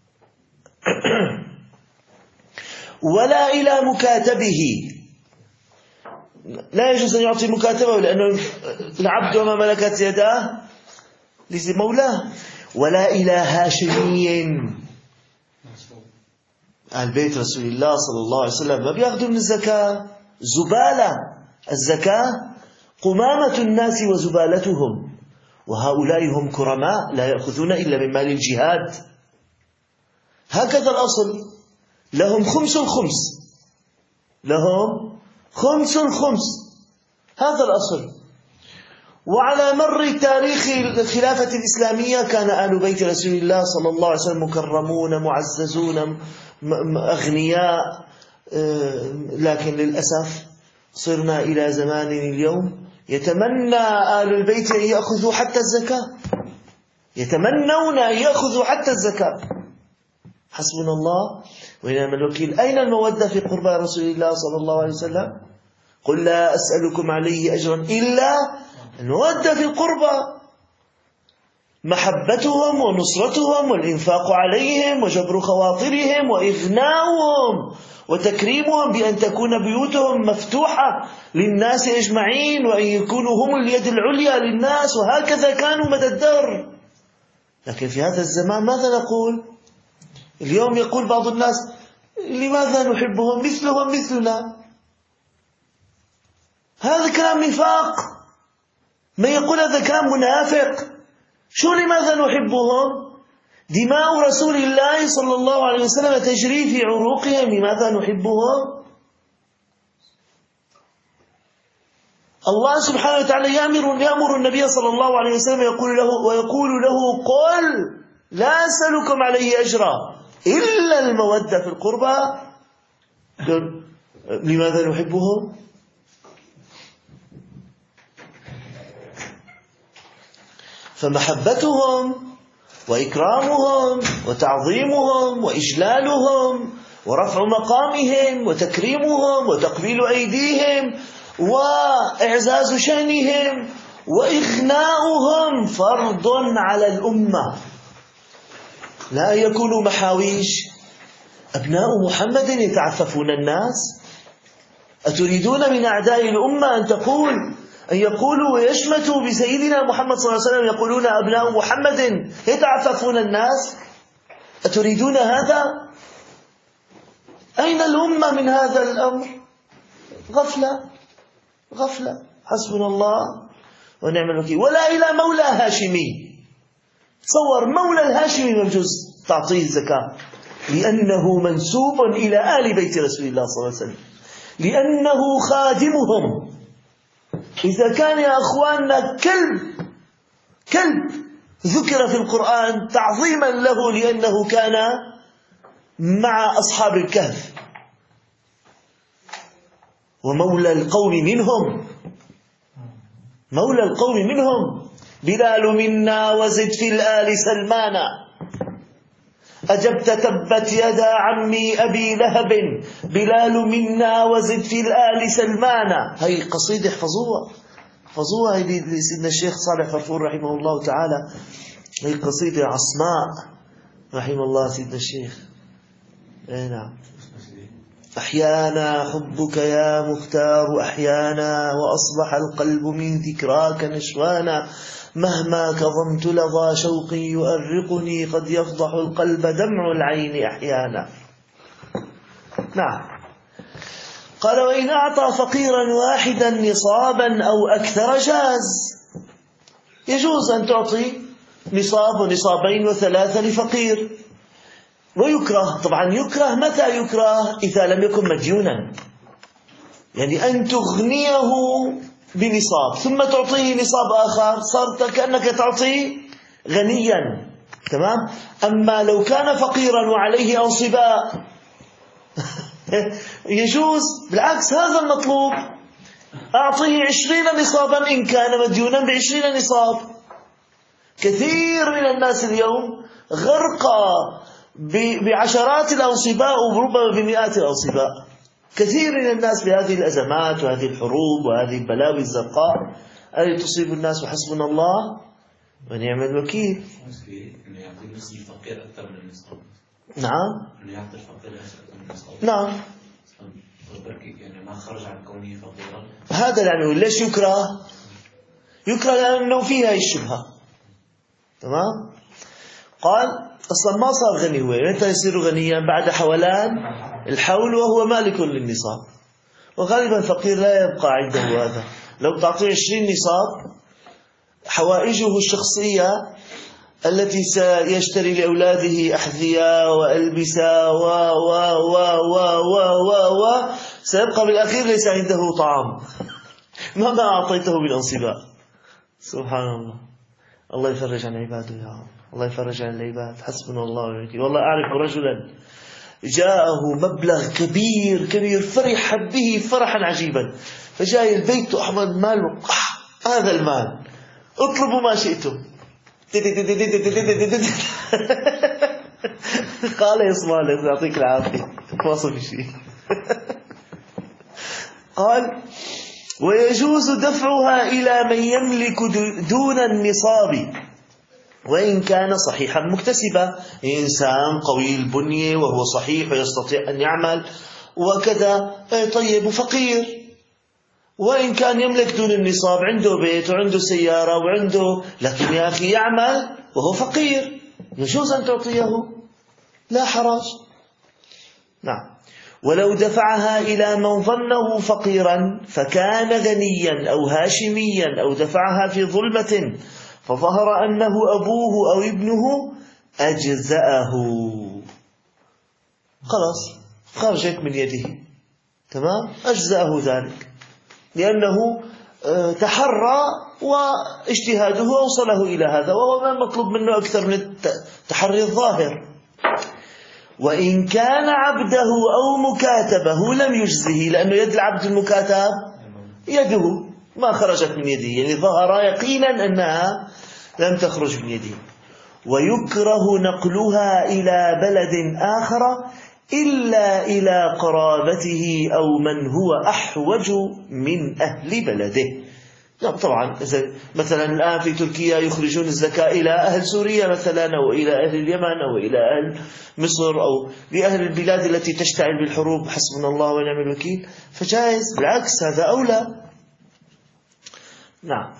ولا إلى مكاتبه، لا يجوز أن يعطي مكاتبه، لأنه العبد وما ملكت يداه لمولاه. ولا إلى هاشمي، أهل بيت رسول الله صلى الله عليه وسلم ما بيأخذوا من الزكاة، زبالة. الزكاة قمامة الناس وزبالتهم، وهؤلاء هم كرماء لا يأخذون إلا من مال الجهاد. هكذا الأصل، لهم 5/5، لهم 5/5، هذا الأصل. وعلى مر تاريخ الخلافة الإسلامية كان آل بيت رسول الله صلى الله عليه وسلم مكرمون معززون أغنياء، لكن للأسف صرنا إلى زمان اليوم يتمنى آل البيت أن يأخذوا حتى الزكاة، يتمنون أن يأخذوا حتى الزكاة. حسبنا الله ونعم الوكيل. أين المودة في قربى رسول الله صلى الله عليه وسلم؟ قل لا أسألكم عليه أجرا إلا المودة في القربى، محبتهم ونصرتهم والإنفاق عليهم وجبر خواطرهم وإغناؤهم وتكريمهم بأن تكون بيوتهم مفتوحة للناس أجمعين وأن يكونوا هم اليد العليا للناس، وهكذا كانوا مدى الدهر. لكن في هذا الزمان ماذا نقول؟ اليوم يقول بعض الناس لماذا نحبهم مثلهم مثلنا؟ هذا كلام نفاق. من يقول هذا كلام منافق. شو لماذا نحبهم؟ دماء رسول الله صلى الله عليه وسلم تجري في عروقهم، لماذا نحبهم؟ الله سبحانه وتعالى يأمر النبي صلى الله عليه وسلم ويقول له قل لا أسألكم عليه أجرا إلا المودة في القربى. لماذا نحبهم؟ فمحبتهم وإكرامهم وتعظيمهم وإجلالهم ورفع مقامهم وتكريمهم وتقبيل أيديهم وإعزاز شأنهم وإغناؤهم فرض على الأمة، لا يكونوا محاويش. أبناء محمد يتعففون الناس. أتريدون من أعداء الأمة أن يقولوا ويشمتوا بسيدنا محمد صلى الله عليه وسلم، يقولون أبناء محمد يتعففون الناس؟ أتريدون هذا؟ أين الأمة من هذا الأمر؟ غفلة. حسبنا الله ونعم الوكيل. ولا إلى مولى هاشمي. تصور مولى الهاشمي مجوز تعطيه الزكاة لأنه منسوب إلى آل بيت رسول الله صلى الله عليه وسلم، لأنه خادمهم. إذا كان يا أخواننا كلب ذكر في القرآن تعظيما له لأنه كان مع أصحاب الكهف، ومولى القوم منهم بلال منا وزد في الآل سلمانا، أجبت تبت يدا عمي أبي لهب بلال منا وزد في الآل سلمانا. هاي القصيدة احفظوها لسيدنا الشيخ صالح فرفور رحمه الله تعالى. هاي القصيدة عصماء رحمه الله سيدنا الشيخ. نعم. أحيانا حبك يا مختار أحيانا، وأصبح القلب من ذكراك نشوانا، مهما كظمت لظى شوق يؤرقني، قد يفضح القلب دمع العين أحيانا. نعم. قال وإن أعطى فقيرا واحدا نصابا أو أكثر جاز. يجوز أن تعطي نصاب ونصابين وثلاثة لفقير، ويكره طبعا. يكره متى يكره؟ إذا لم يكن مديونا، يعني أن تغنيه بنصاب ثم تعطيه نصاب آخر، صارت كأنك تعطي غنيا. تمام. أما لو كان فقيرا وعليه أنصباء يجوز، بالعكس هذا المطلوب. أعطيه 20 نصابا إن كان مديونا ب20 نصاب. كثير من الناس اليوم غرقى بعشرات الأنصباء وربما بمئات الأنصباء. كثير من الناس بهذه الأزمات وهذه الحروب وهذه البلاوي الزرقاء التي تصيب الناس، وحسبنا الله ونعم الوكيل. إنه يعطي نصف الفقير أكثر من النصاب. نعم. إنه يعطي الفقير أكثر من النصاب. نعم. يعني ما خرج عن كونه فقيرا. هذا يعني ليش يكره؟ يكره لأنه فيها الشبهة. تمام. قال أصلا ما صار غني، هو متى يصير غنيا؟ بعد حولان الحول وهو مالك للنصاب. وغالبا الفقير لا يبقى عنده هذا. لو تعطيه 20 نصاب، حوائجه الشخصية التي سيشتري لأولاده أحذية وألبسة سيبقى بالأخير ليس عنده طعام مهما أعطيته بالأنصباء. سبحان الله. الله يفرج عن عباده يا رب. الله يفرج عن العباد. حسبنا الله ونعم الوكيل. والله أعرف رجلا جاءه مبلغ كبير كبير، فرح به فرحا عجيبا، فجاء البيت أحمد مال، هذا المال اطلبوا ما شئتم. قال يا صالح يعطيك العافية ما صار شيء. قال ويجوز دفعها إلى من يملك دون النصاب وإن كان صحيحا مكتسبا، إنسان قوي البنية وهو صحيح ويستطيع أن يعمل وكذا، طيب وفقير، وإن كان يملك دون النصاب، عنده بيت وعنده سيارة وعنده، لكن يا أخي يعمل وهو فقير، يجوز أن تعطيه لا حرج. نعم. ولو دفعها إلى من ظنه فقيرا فكان غنيا أو هاشميا أو دفعها في ظلمة فظهر أنه أبوه أو ابنه أجزأه، خلاص خرجت من يده، تمام، أجزأه ذلك، لأنه تحرى واجتهاده أوصله إلى هذا، وهو ما مطلوب منه أكثر من التحري الظاهر. وإن كان عبده أو مكاتبه لم يجزه، لأنه يد العبد المكاتب يده ما خرجت من يده، يعني ظهر يقينا أنها لم تخرج من يده. ويكره نقلها إلى بلد آخر إلا إلى قرابته أو من هو أحوج من أهل بلده. لا طبعا مثلا الآن في تركيا يخرجون الزكاة إلى أهل سوريا مثلا، أو إلى أهل اليمن، أو إلى أهل مصر، أو لأهل البلاد التي تشتعل بالحروب، حسبنا الله ونعم الوكيل، فجائز، بالعكس هذا أولى. نعم.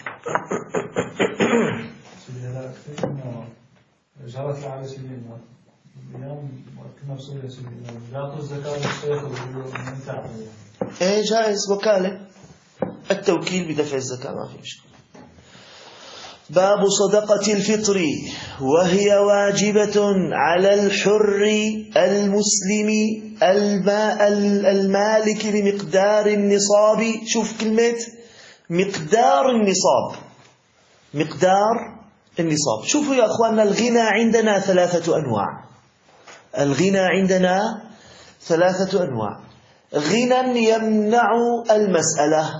جرت على سبيل اليوم كنا في سوريا سبيل يعطوا الزكاة للشيخ ويقولوا من تعمل. إيه جائز، وكالة، التوكيل بدفع الزكاة ما في مشكلة. باب صدقة الفطر، وهي واجبة على الحر المسلم المالك بمقدار النصاب. شوف كلمة مقدار النصاب، مقدار النصاب. شوفوا يا أخواننا، الغنى عندنا ثلاثة أنواع. الغنى عندنا ثلاثة أنواع. غنى يمنع المسألة،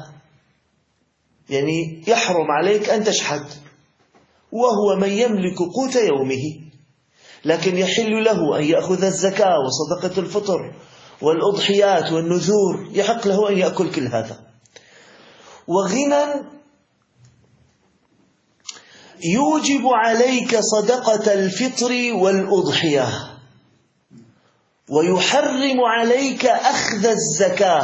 يعني يحرم عليك أن تشحت، وهو من يملك قوت يومه، لكن يحل له أن يأخذ الزكاة وصدقة الفطر والأضحيات والنذور، يحق له أن يأكل كل هذا. وغنى يوجب عليك صدقة الفطر والأضحية، ويحرم عليك أخذ الزكاة،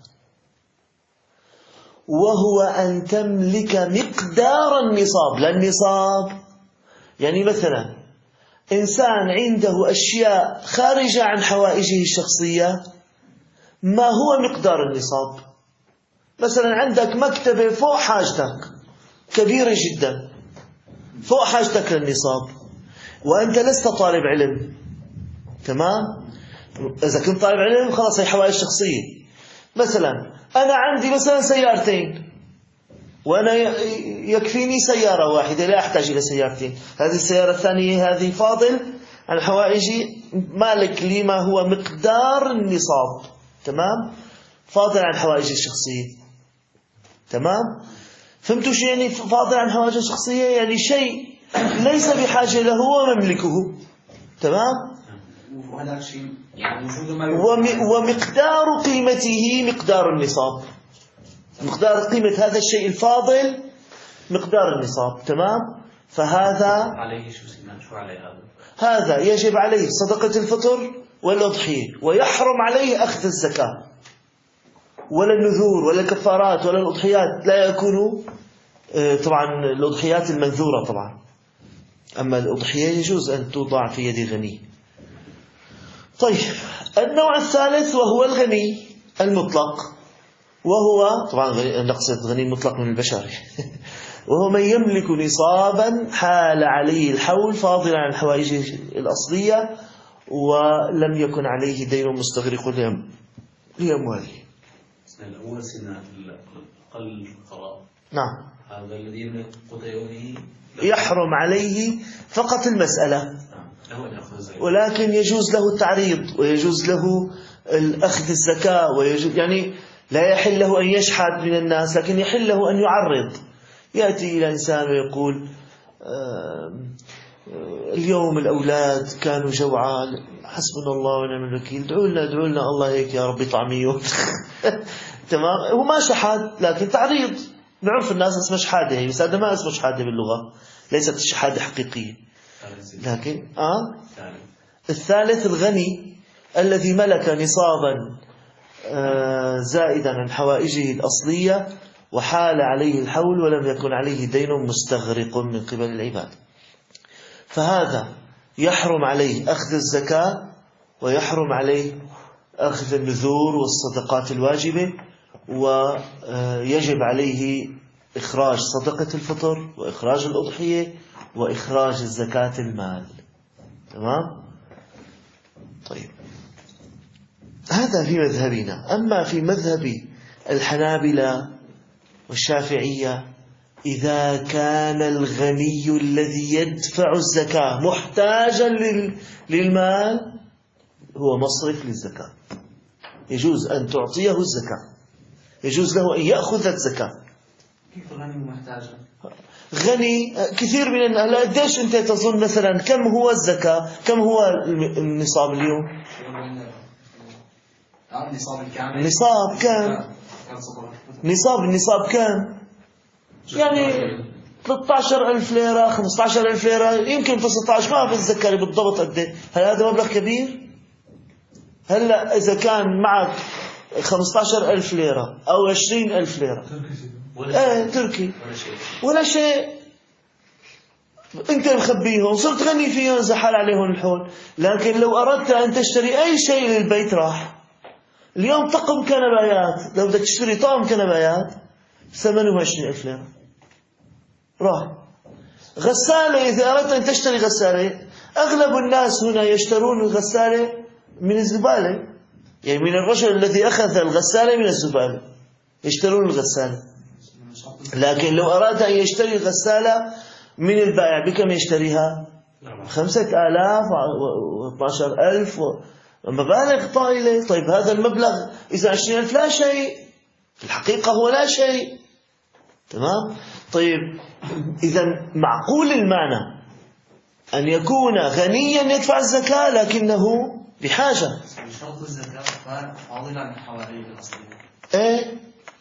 وهو أن تملك مقدار النصاب. لا النصاب يعني مثلا إنسان عنده أشياء خارجة عن حوائجه الشخصية، ما هو مقدار النصاب؟ مثلا عندك مكتبة فوق حاجتك كبيرة جدا، فوق حاجتك للنصاب، وأنت لست طالب علم، تمام؟ إذا كنت طالب علم خلاص هي حوائج شخصية. مثلا أنا عندي مثلا سيارتين، وأنا يكفيني سيارة واحدة، لا أحتاج إلى سيارتين، هذه السيارة الثانية هذه فاضل عن حوائجي، مالك لي ما هو مقدار النصاب، تمام؟ فاضل عن حوائجي الشخصية، تمام؟ فهمتوا شو يعني فاضل عن حوائجي الشخصية؟ يعني شيء ليس بحاجة له ومملكه، تمام؟ وهذا الشيء يعني ومقدار قيمته مقدار النصاب، مقدار قيمة هذا الشيء الفاضل مقدار النصاب، تمام؟ فهذا عليه شو عليه هذا يجب عليه صدقة الفطر والأضحية، ويحرم عليه أخذ الزكاة، ولا النذور ولا الكفارات ولا الأضحيات، لا يكون طبعا الأضحيات المنذورة طبعا، أما الأضحية يجوز أن توضع في يد غني. طيب النوع الثالث وهو الغني المطلق، وهو طبعا نقصد غني مطلق من البشر وهو من يملك نصابا حال عليه الحول فاضلا عن حوائجه الأصلية ولم يكن عليه دين مستغرق لأمواله. الأول سنة أقل الفقراء، نعم، هذا الذي يملك قوت يومه يحرم عليه فقط المسألة، ولكن يجوز له التعريض ويجوز له الأخذ الزكاة، ويجوز يعني لا يحل له أن يشحد من الناس، لكن يحل له أن يعرض. يأتي إلى إنسان ويقول اليوم الأولاد كانوا جوعان، حسبنا الله ونعم الوكيل، ادعوا لنا الله هيك يا ربي طعميهم. تمام، هو ما شحاد لكن تعريض، بعرف الناس اسمه شحادة، هي بس هذا ما اسمه شحادة باللغة، ليست الشحادة حقيقية. لكن الثالث الغني الذي ملك نصابا زائدا عن حوائجه الأصلية وحال عليه الحول ولم يكن عليه دين مستغرق من قبل العباد، فهذا يحرم عليه أخذ الزكاة ويحرم عليه أخذ النذور والصدقات الواجبة، ويجب عليه إخراج صدقة الفطر وإخراج الأضحية وإخراج الزكاة المال. تمام؟ طيب، هذا في مذهبنا. أما في مذهب الحنابلة والشافعية، إذا كان الغني الذي يدفع الزكاة محتاجا للمال هو مصرف للزكاة، يجوز أن تعطيه الزكاة، يجوز له أن يأخذ الزكاة. كيف غني محتاجا؟ غني كثير من الناس. قديش أنت تظن مثلا كم هو الزكاة؟ كم هو النصاب اليوم؟ النصاب كم؟ النصاب كم؟ يعني 13,000 ليرة، 15,000 ليرة، يمكن في 16، ما في الزكاة بالضبط قد ايه. هل هذا مبلغ كبير؟ هلا إذا كان معك 15,000 ليرة أو 20,000 ليرة تركي ولا شيء، أنت مخبيهم، صرت غني فيهم، زحل عليهم الحول. لكن لو أردت أن تشتري أي شيء للبيت راح. اليوم طقم كنبايات، لو بدك تشتري طقم كنبايات ثمنه 20,000 ليرة راح. غسالة، إذا أردت أن تشتري غسالة، أغلب الناس هنا يشترون الغسالة من الزبالة، يعني من الرجل الذي أخذ الغسالة من الزبالة يشترون الغسالة. لكن لو أراد أن يشتري الغسالة من البائع بكم يشتريها؟ 5,000 و12,000 مبالغ طائلة. طيب هذا المبلغ إذا 20,000 لا شيء، في الحقيقة هو لا شيء. تمام؟ طيب إذا معقول المعنى أن يكون غنيا يدفع الزكاة لكنه بحاجة. شرط الزكاة فاضلا عن حوائج الأصلية. إيه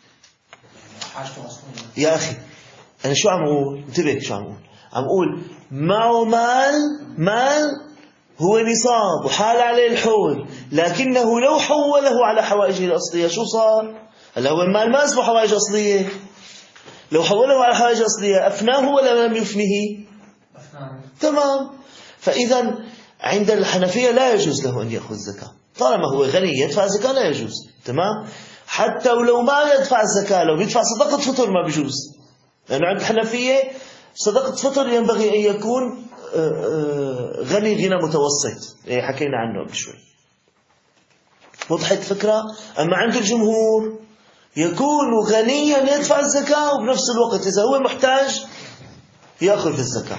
حاجته أصلية. يا أخي أنا شو عم أقول؟ انتبه شو عم أقول. عم أقول معه مال هو نصاب وحال عليه الحول، لكنه لو حوله على حوائجه الأصلية شو صار؟ هلا هو المال ما اسمه حوائج أصلية، لو حوله على حوائج أصلية أفناه ولا لم يفنه؟ تمام. فإذا عند الحنفية لا يجوز له أن يأخذ زكاة طالما هو غني يدفع زكاة، لا يجوز. تمام. حتى ولو ما يدفع الزكاة، لو يدفع صدقة فطر ما بيجوز، لأنه عند الحنفية صدقة فطر ينبغي أن يكون غني غنى متوسط، حكينا عنه بشوي. وضحت الفكرة؟ أما عند الجمهور يكون غنيا يدفع الزكاة، وبنفس الوقت إذا هو محتاج يأخذ الزكاة.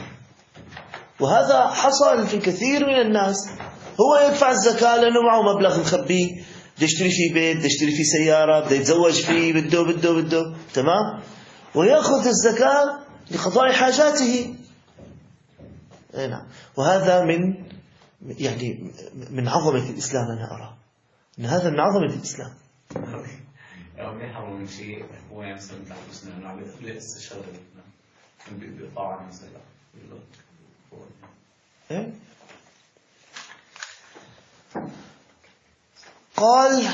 وهذا حصل في كثير من الناس، هو يدفع الزكاة لأنه معه مبلغ مخبيه، بده يشتري فيه بيت، بده يشتري فيه سيارة، بده يتزوج فيه، بده تمام، ويأخذ الزكاة لقضاء حاجاته. نعم. وهذا من عظمة الإسلام. أنا أرى أن هذا من عظمة الإسلام. أو بيحرم من شيء هو يمسك تحت أسنانه على الاستشهاد طبعا مثلا. قال: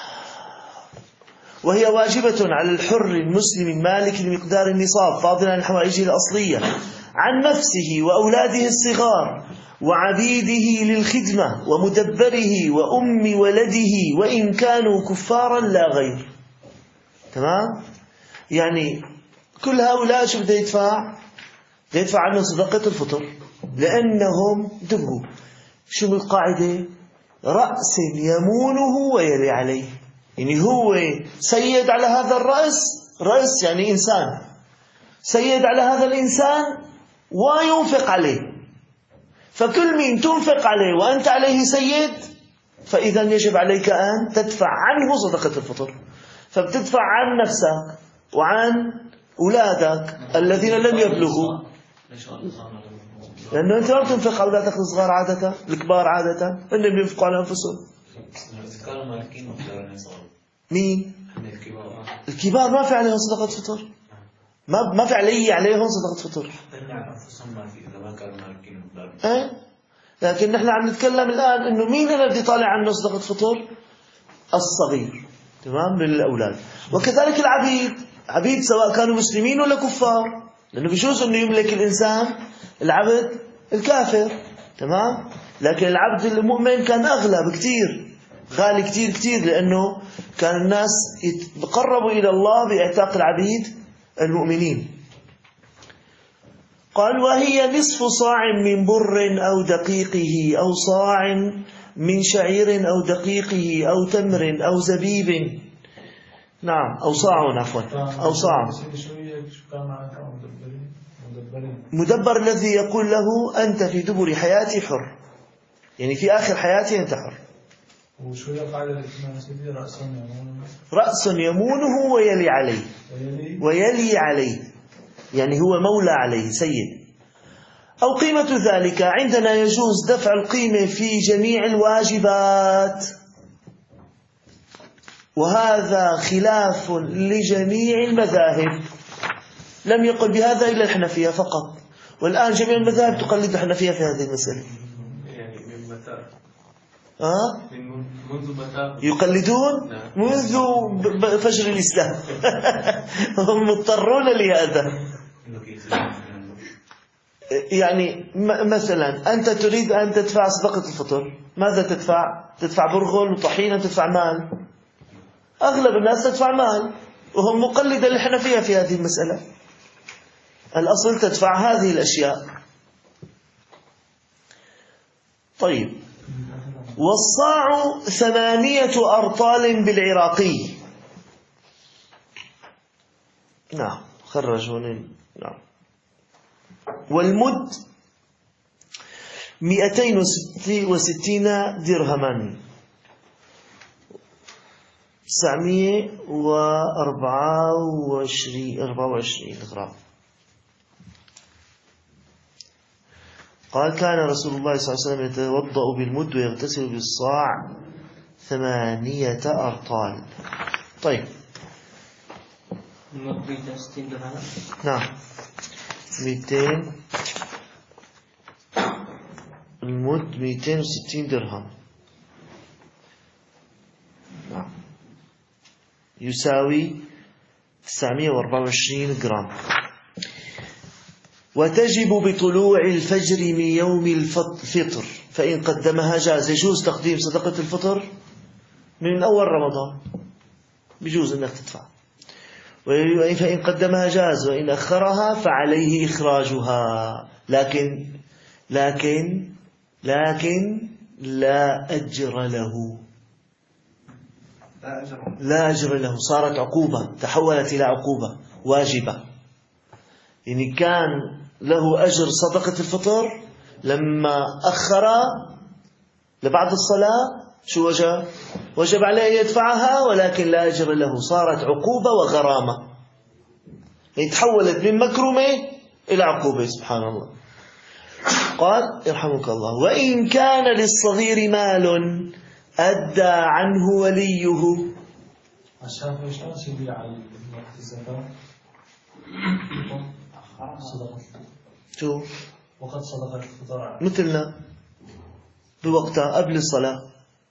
وهي واجبة على الحر المسلم المالك لمقدار النصاب فاضلا عن حوائجه الأصلية عن نفسه وأولاده الصغار وعبيده للخدمة ومدبره وأم ولده وإن كانوا كفارا لا غير. تمام؟ يعني كل هؤلاء شو بده يدفع؟ بده يدفع عنهم صدقة الفطر، لأنهم انتبهوا شو القاعدة؟ رأس يمونه ويلي عليه، يعني هو سيد على هذا الرأس، رأس يعني إنسان، سيد على هذا الإنسان وينفق عليه. فكل من تنفق عليه وأنت عليه سيد فإذا يجب عليك أن تدفع عنه صدقة الفطر. فبتدفع عن نفسك وعن أولادك الذين لم يبلغوا، لأنه أنت ما بتنفق على أولادك الصغار عادة، الكبار عادة إنهم بينفقوا على أنفسهم. مين؟ الكبار ما في عليهم صدقة فطر، ما في عليهم صدقة فطر. لكن نحن عم نتكلم الآن إنه مين الذي طالع عنه صدقة فطر؟ الصغير، تمام، من الأولاد. وكذلك العبيد، عبيد سواء كانوا مسلمين ولا كفار، لأنه بيجوز إنه يملك الإنسان العبد الكافر، تمام. لكن العبد المؤمن كان أغلى بكتير، غالي كتير كتير، لأنه كان الناس يتقربوا إلى الله بإعتاق العبيد المؤمنين. قال وهي نصف صاع من بر أو دقيقه أو صاع من شعير أو دقيقه أو تمر أو زبيب. نعم، أو صاع، عفوا، أو صاع. مدبر الذي يقول له أنت في دبر حياتي حر، يعني في آخر حياتي أنت حر. وشو هي قاعدة الإمام سيدي؟ رأس يمونه ويلي عليه، ويلي عليه يعني هو مولى عليه سيد. أو قيمة ذلك. عندنا يجوز دفع القيمة في جميع الواجبات، وهذا خلاف لجميع المذاهب، لم يقل بهذا إلا الحنفية فقط، والآن جميع المذاهب تقلد الحنفية في هذه المسألة. منذ متى يقلدون؟ منذ فجر الإسلام. هم مضطرون لهذا. يعني مثلا أنت تريد أن تدفع صدقة الفطر، ماذا تدفع؟ تدفع برغل وطحينة، تدفع مال. أغلب الناس تدفع مال، وهم مقلدة للحنفية في هذه المسألة. الأصل تدفع هذه الأشياء. طيب، والصاع 8 أرطال بالعراقي. نعم، خرجوا. نعم. والمد 266 درهما، 924 غرام. قال كان رسول الله صلى الله عليه وسلم يتوضأ بالمد ويغتسل بالصاع 8 أرطال. طيب، المد 260 درهم. نعم، 200. المد 260 درهم. نعم، يساوي 924 جرام. وتجب بطلوع الفجر من يوم الفطر، فإن قدمها جاز. يجوز تقديم صدقة الفطر من أول رمضان، بيجوز أنك تدفع. فإن قدمها جاز، وإن أخرها فعليه إخراجها، لكن لا أجر له. لا أجر له، صارت عقوبة، تحولت إلى عقوبة واجبة. يعني كان له أجر صدقة الفطر، لما أخر لبعد الصلاة شو وجب عليه يدفعها، ولكن لا أجر له، صارت عقوبة وغرامة، يعني تحولت من مكرمة إلى عقوبة. سبحان الله. قال يرحمك الله: وإن كان للصغير مال أدى عنه وليه. الشافعي شلون سيدي على وقت الزكاة؟ شو وقت صدقة الفطر مثلنا بوقتها قبل الصلاة.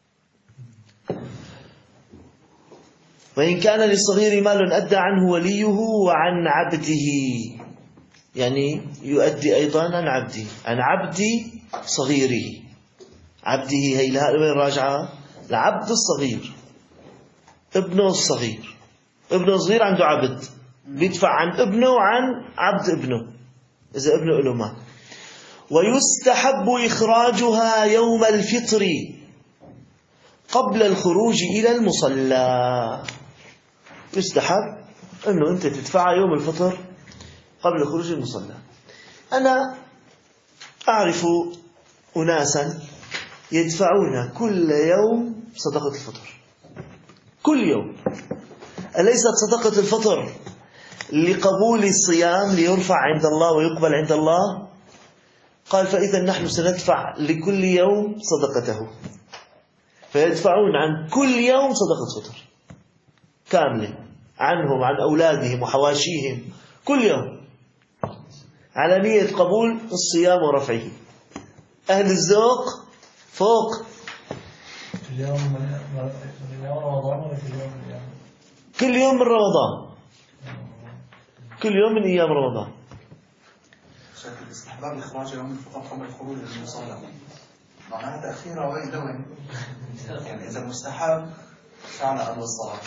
وإن كان للصغير مال أدى عنه وليه وعن عبده، يعني يؤدي أيضا عن عبده، عن عبد صغيره. عبده هي لها وين راجعة؟ العبد الصغير، ابنه الصغير. ابنه الصغير عنده عبد، بيدفع عن ابنه وعن عبد ابنه إذا ابنه له مال. ويستحب إخراجها يوم الفطر قبل الخروج إلى المصلى. يستحب أنه أنت تدفع يوم الفطر قبل خروج المصلى. أنا أعرف أناسا يدفعون كل يوم صدقة الفطر، كل يوم. أليست صدقة الفطر لقبول الصيام ليرفع عند الله ويقبل عند الله؟ قال فإذا نحن سندفع لكل يوم صدقته، فيدفعون عن كل يوم صدقة فطر كاملة عنهم، عن أولادهم وحواشيهم، كل يوم على نية قبول الصيام ورفعه. أهل الذوق فوق. في اليوم من يوم رمضان ولا في اليوم كل يوم من رمضان، كل يوم من أيام رمضان. شكل استحباب إخراج يوم الفطر قبل الخروج من المصلى، معناها تأخيره وين لوين؟ يعني إذا مستحب فعلا قبل الصلاة،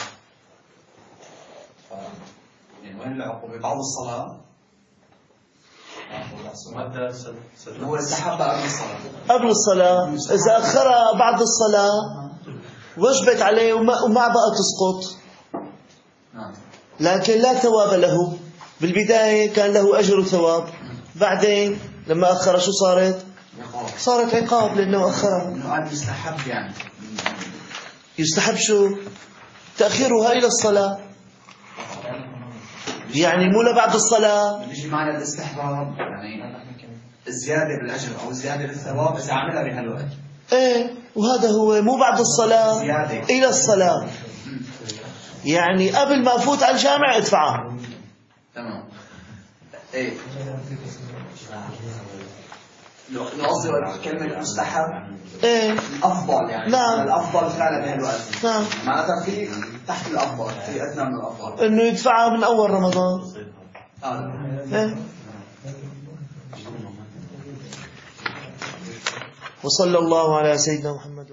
يعني وين العقوبة؟ بعد الصلاة هو استحب قبل الصلاة. قبل الصلاة إذا أخرها بعد الصلاة وجبت عليه وما بقى تسقط، لكن لا ثواب له. بالبداية كان له أجر وثواب، بعدين لما أخر شو صارت؟ صارت عقاب لأنه أخرها. إنه قال يستحب، يعني يستحب شو؟ تأخيرها إلى الصلاة، يعني مو لبعد الصلاة. بيجي معنا الاستحباب يعني الزيادة بالأجر أو زيادة بالثواب إذا عملها بهالوقت. إيه، وهذا هو مو بعد الصلاة زيادة إلى الصلاة، يعني قبل ما أفوت على الجامع ادفعها. تمام. إيه لو قصدي كلمة مستحب إيه الأفضل، يعني نعم. الأفضل فعلا بهالوقت. نعم، معناتها في تحت الأفضل، في أدنى من الأفضل. إنه يدفعها من أول رمضان. إيه. وصلى الله على سيدنا محمد.